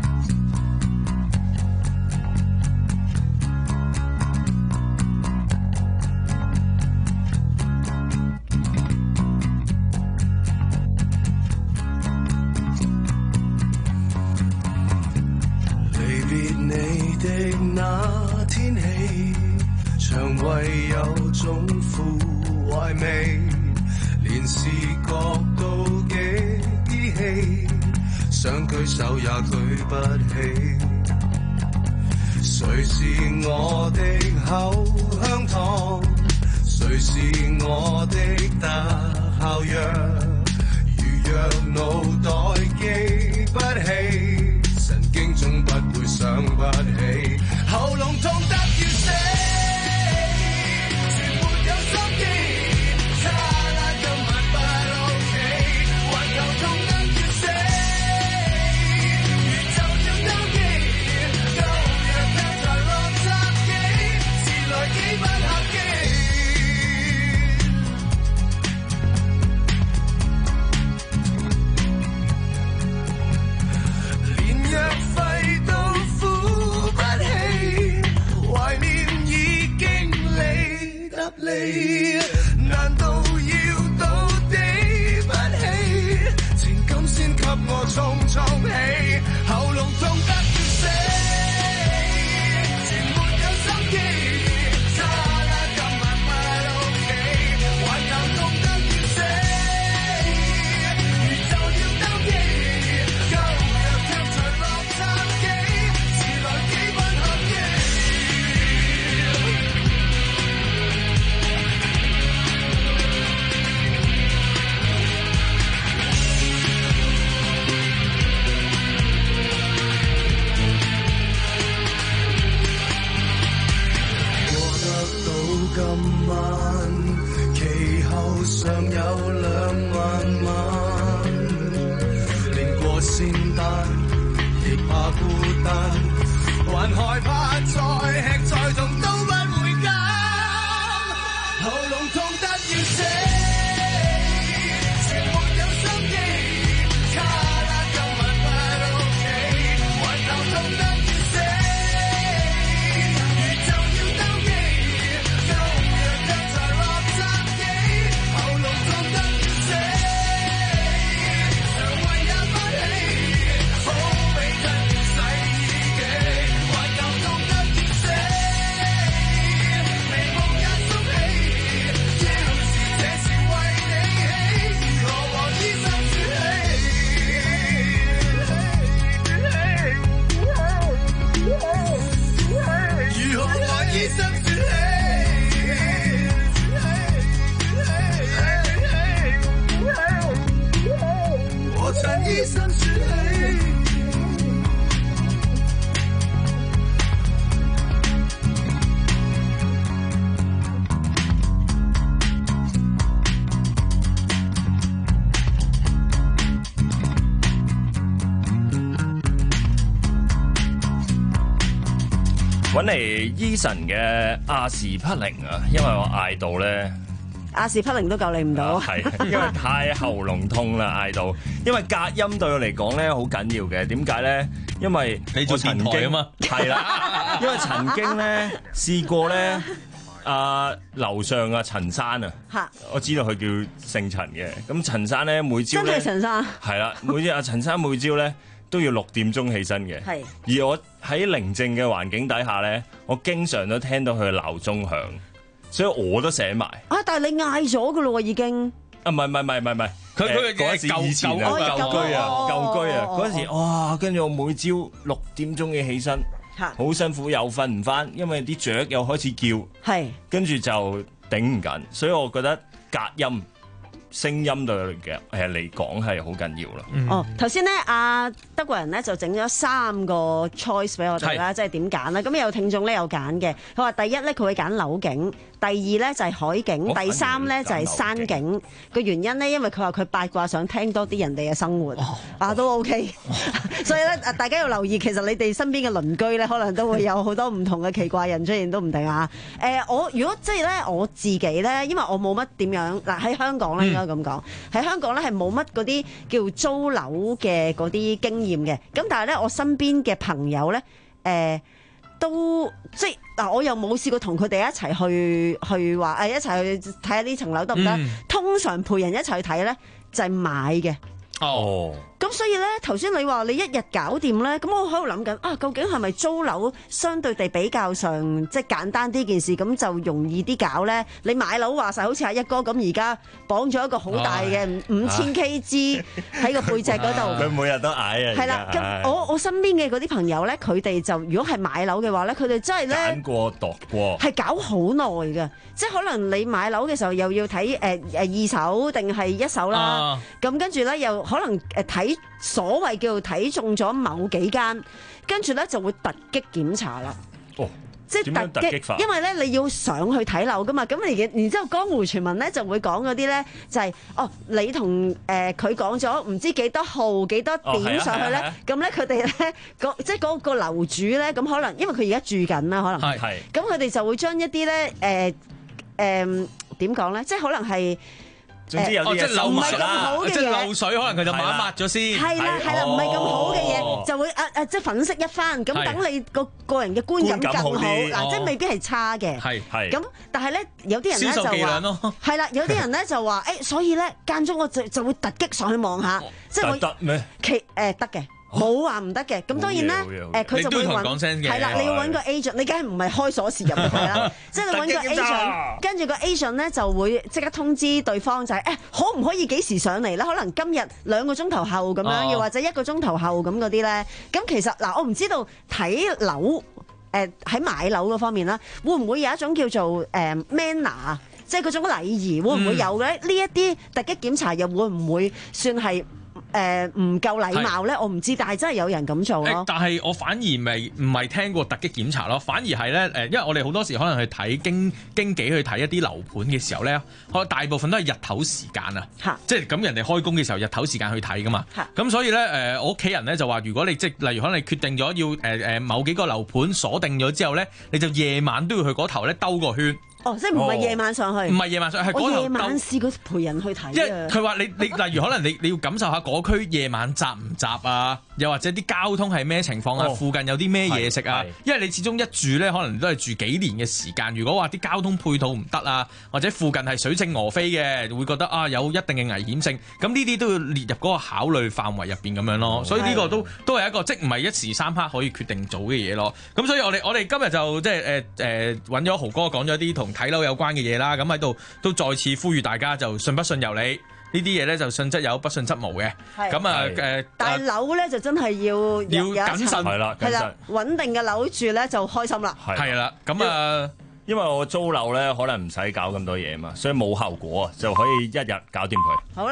那天起，腸胃有種腐壞味，連視覺都幾依稀，想舉手也舉不起。誰是我的口香糖？誰是我的特效藥？如若腦袋記不起，神經總不會想不起。喉嚨痛得要死，全沒有心機，差啦今晚不 OK， 還頭痛得要死，宇宙要登機，舊日聽在洛杉磯，遲來幾班客機。連藥費都付不起，懷念已經離得離，難道要到地不起？情感先給我重重起，喉嚨痛得要死，全沒有心機，差啦今晚不 OK， 還頭痛得要死，宇宙要登機，舊日聽在洛杉磯，遲來幾班客機。過得到今晚，其後尚有兩萬晚，連過仙丹亦怕孤單，還害怕再吃再痛都不會減，喉嚨痛得要死，全沒有心機，差啦今晚不 OK， 還頭痛得要死，宇宙要登機，舊日聽在洛杉磯，喉嚨痛得要死，腸胃也不起，好味得要洗衣機，還頭痛得要死，眉毛也縮起，要是這是為你起，如何和醫生說起？如何和醫生說起？和陳醫生說起。 揾嚟 Eason 嘅亞士匹靈啊，因為我嗌到咧， 亞士匹靈都救你唔到， 係因為太喉嚨痛啦，嗌到。因為隔音對我嚟講咧好緊要嘅，點解咧？因為你做電台啊嘛， 係啦，因為曾經咧試過咧，阿樓上啊陳生啊，我知道佢叫姓陳嘅，咁陳生咧每朝真係陳生， 係啦，每朝阿陳生每朝咧都要六點鐘起身嘅， 係。 而我喺寧靜嘅環境底下咧，我經常都聽到佢嘅鬧鐘響，所以我都醒埋。 啊！但係你嗌咗噶咯喎，已經。 啊，唔係唔係唔係唔係， 佢佢嗰陣時以前啊，舊居啊，舊居啊，嗰陣時哇，跟住我每朝六點鐘要起身，好辛苦，又瞓唔翻，因為啲雀又開始叫， 係， 跟住就頂唔緊，所以我覺得隔音聲音對嘅誒嚟講係好緊要啦。 嗯、哦，頭先咧，阿德國人咧就整咗三個 choice 俾我哋啦，即係點揀啦。咁有聽眾咧有揀嘅，佢話第一咧佢會揀樓景，第二咧就係海景，第三咧就係山景。個原因咧，因為佢話佢八卦想聽多啲人哋嘅生活，哦、啊都 OK。所以咧，大家要留意，其實你哋身邊嘅鄰居咧，可能都會有好多唔同嘅奇怪人出現，都唔定啊。誒、呃，我如果即係咧我自己咧，因為我冇乜點樣嗱喺香港咧應該咁講，喺、嗯、香港咧係冇乜嗰啲叫租樓嘅嗰啲經驗嘅。咁但係咧，我身邊嘅朋友咧，誒、呃、都即係嗱，我又冇試過同佢哋一齊去去話誒一齊去睇下呢層樓得唔得？嗯、通常陪人一齊去睇咧就係、是、買嘅。 哦， 咁所以咧，頭先你話你一日搞掂咧，咁我喺度諗緊啊，究竟係咪租樓相對地比較上即係簡單啲件事，咁就容易啲搞咧？你買樓話晒好似阿一哥咁，而家綁咗一個好大嘅五千 kg 喺個背脊嗰度， 佢每日都嗌啊。 係啦，咁我我身邊嘅嗰啲朋友咧，佢哋就如果係買樓嘅話咧，佢哋真係咧揀過度過， 係搞好耐嘅，即係可能你買樓嘅時候又要睇誒誒二手定係一手啦，咁、啊、跟住咧又。可能誒睇所謂叫做睇中咗某幾間，跟住咧就會突擊檢查啦。 哦， 即係突擊，突擊因為咧你要上去睇樓噶嘛。咁你然之後江湖傳聞咧就會講嗰啲咧就係、是、哦，你同誒佢講咗唔知幾多號幾多點上去咧，咁咧佢哋咧即係嗰個樓主咧，咁可能因為佢而家住緊啦，可能係，咁佢哋就會將一啲咧誒誒點講咧，即係可能係。 總之有啲嘢收埋啦， 即係漏水，可能佢就抹一抹咗先。 係啦係啦，唔係咁好嘅嘢就會誒誒，即係粉飾一番，咁等你個個人嘅觀感更好。嗱，即係未必係差嘅。係係。咁但係咧，有啲人咧就話係啦，有啲人咧就話誒，所以咧間中我就就會突擊上去望下，即係我得咩？ 其誒得嘅。冇話唔得嘅，咁當然啦，誒佢就會揾，係啦，你要揾個 agent，你梗係唔係開鎖匙入去啦，即係你揾個 agent，跟住個 agent 咧就會即刻通知對方就係誒可唔可以幾時上嚟咧？可能今日兩個鐘頭後咁樣，又或者一個鐘頭後咁嗰啲咧。咁其實嗱，我唔知道睇樓誒喺買樓嗰方面啦，會唔會有一種叫做誒 manner，即係嗰種禮儀會唔會有咧？呢一啲突擊檢查又會唔會算係？誒唔夠禮貌咧，我唔知，但係真係有人咁做咯。 但係我反而未唔係聽過突擊檢查咯，反而係咧誒，因為我哋好多時可能去睇經經紀去睇一啲樓盤嘅時候咧，可能大部分都係日頭時間啊，即係咁人哋開工嘅時候日頭時間去睇噶嘛。咁所以咧誒，我屋企人咧就話，如果你即係例如可能你決定咗要誒誒某幾個樓盤鎖定咗之後咧，你就夜晚都要去嗰頭咧兜個圈。 哦，即係唔係夜晚上去？ 唔係夜晚上去，係嗰頭。 我夜晚試過陪人去睇啊。 因為佢話你你例如可能你你要感受下嗰區夜晚雜唔雜啊，又或者啲交通係咩情況啊？哦、附近有啲咩嘢食啊？因為你始終一住咧，可能都係住幾年嘅時間。如果話啲交通配套唔得啊，或者附近係水靜鵝飛嘅，會覺得啊有一定嘅危險性。咁呢啲都要列入嗰個考慮範圍入邊咁樣咯。哦、所以呢個都都係一個即唔係一時三刻可以決定做嘅嘢咯。咁所以我哋我哋今日就即係誒誒揾咗豪哥講咗啲同睇樓有關嘅嘢啦。咁喺度都再次呼籲大家就信不信由你。呢啲嘢咧就信則有，不信則無嘅。咁啊誒， 但係樓咧就真係要要謹慎， 係啦，係啦，穩定嘅樓住咧就開心啦。 係啦，咁啊， 因為我租樓咧可能唔使搞咁多嘢嘛，所以冇後果啊，就可以一日搞掂佢。好。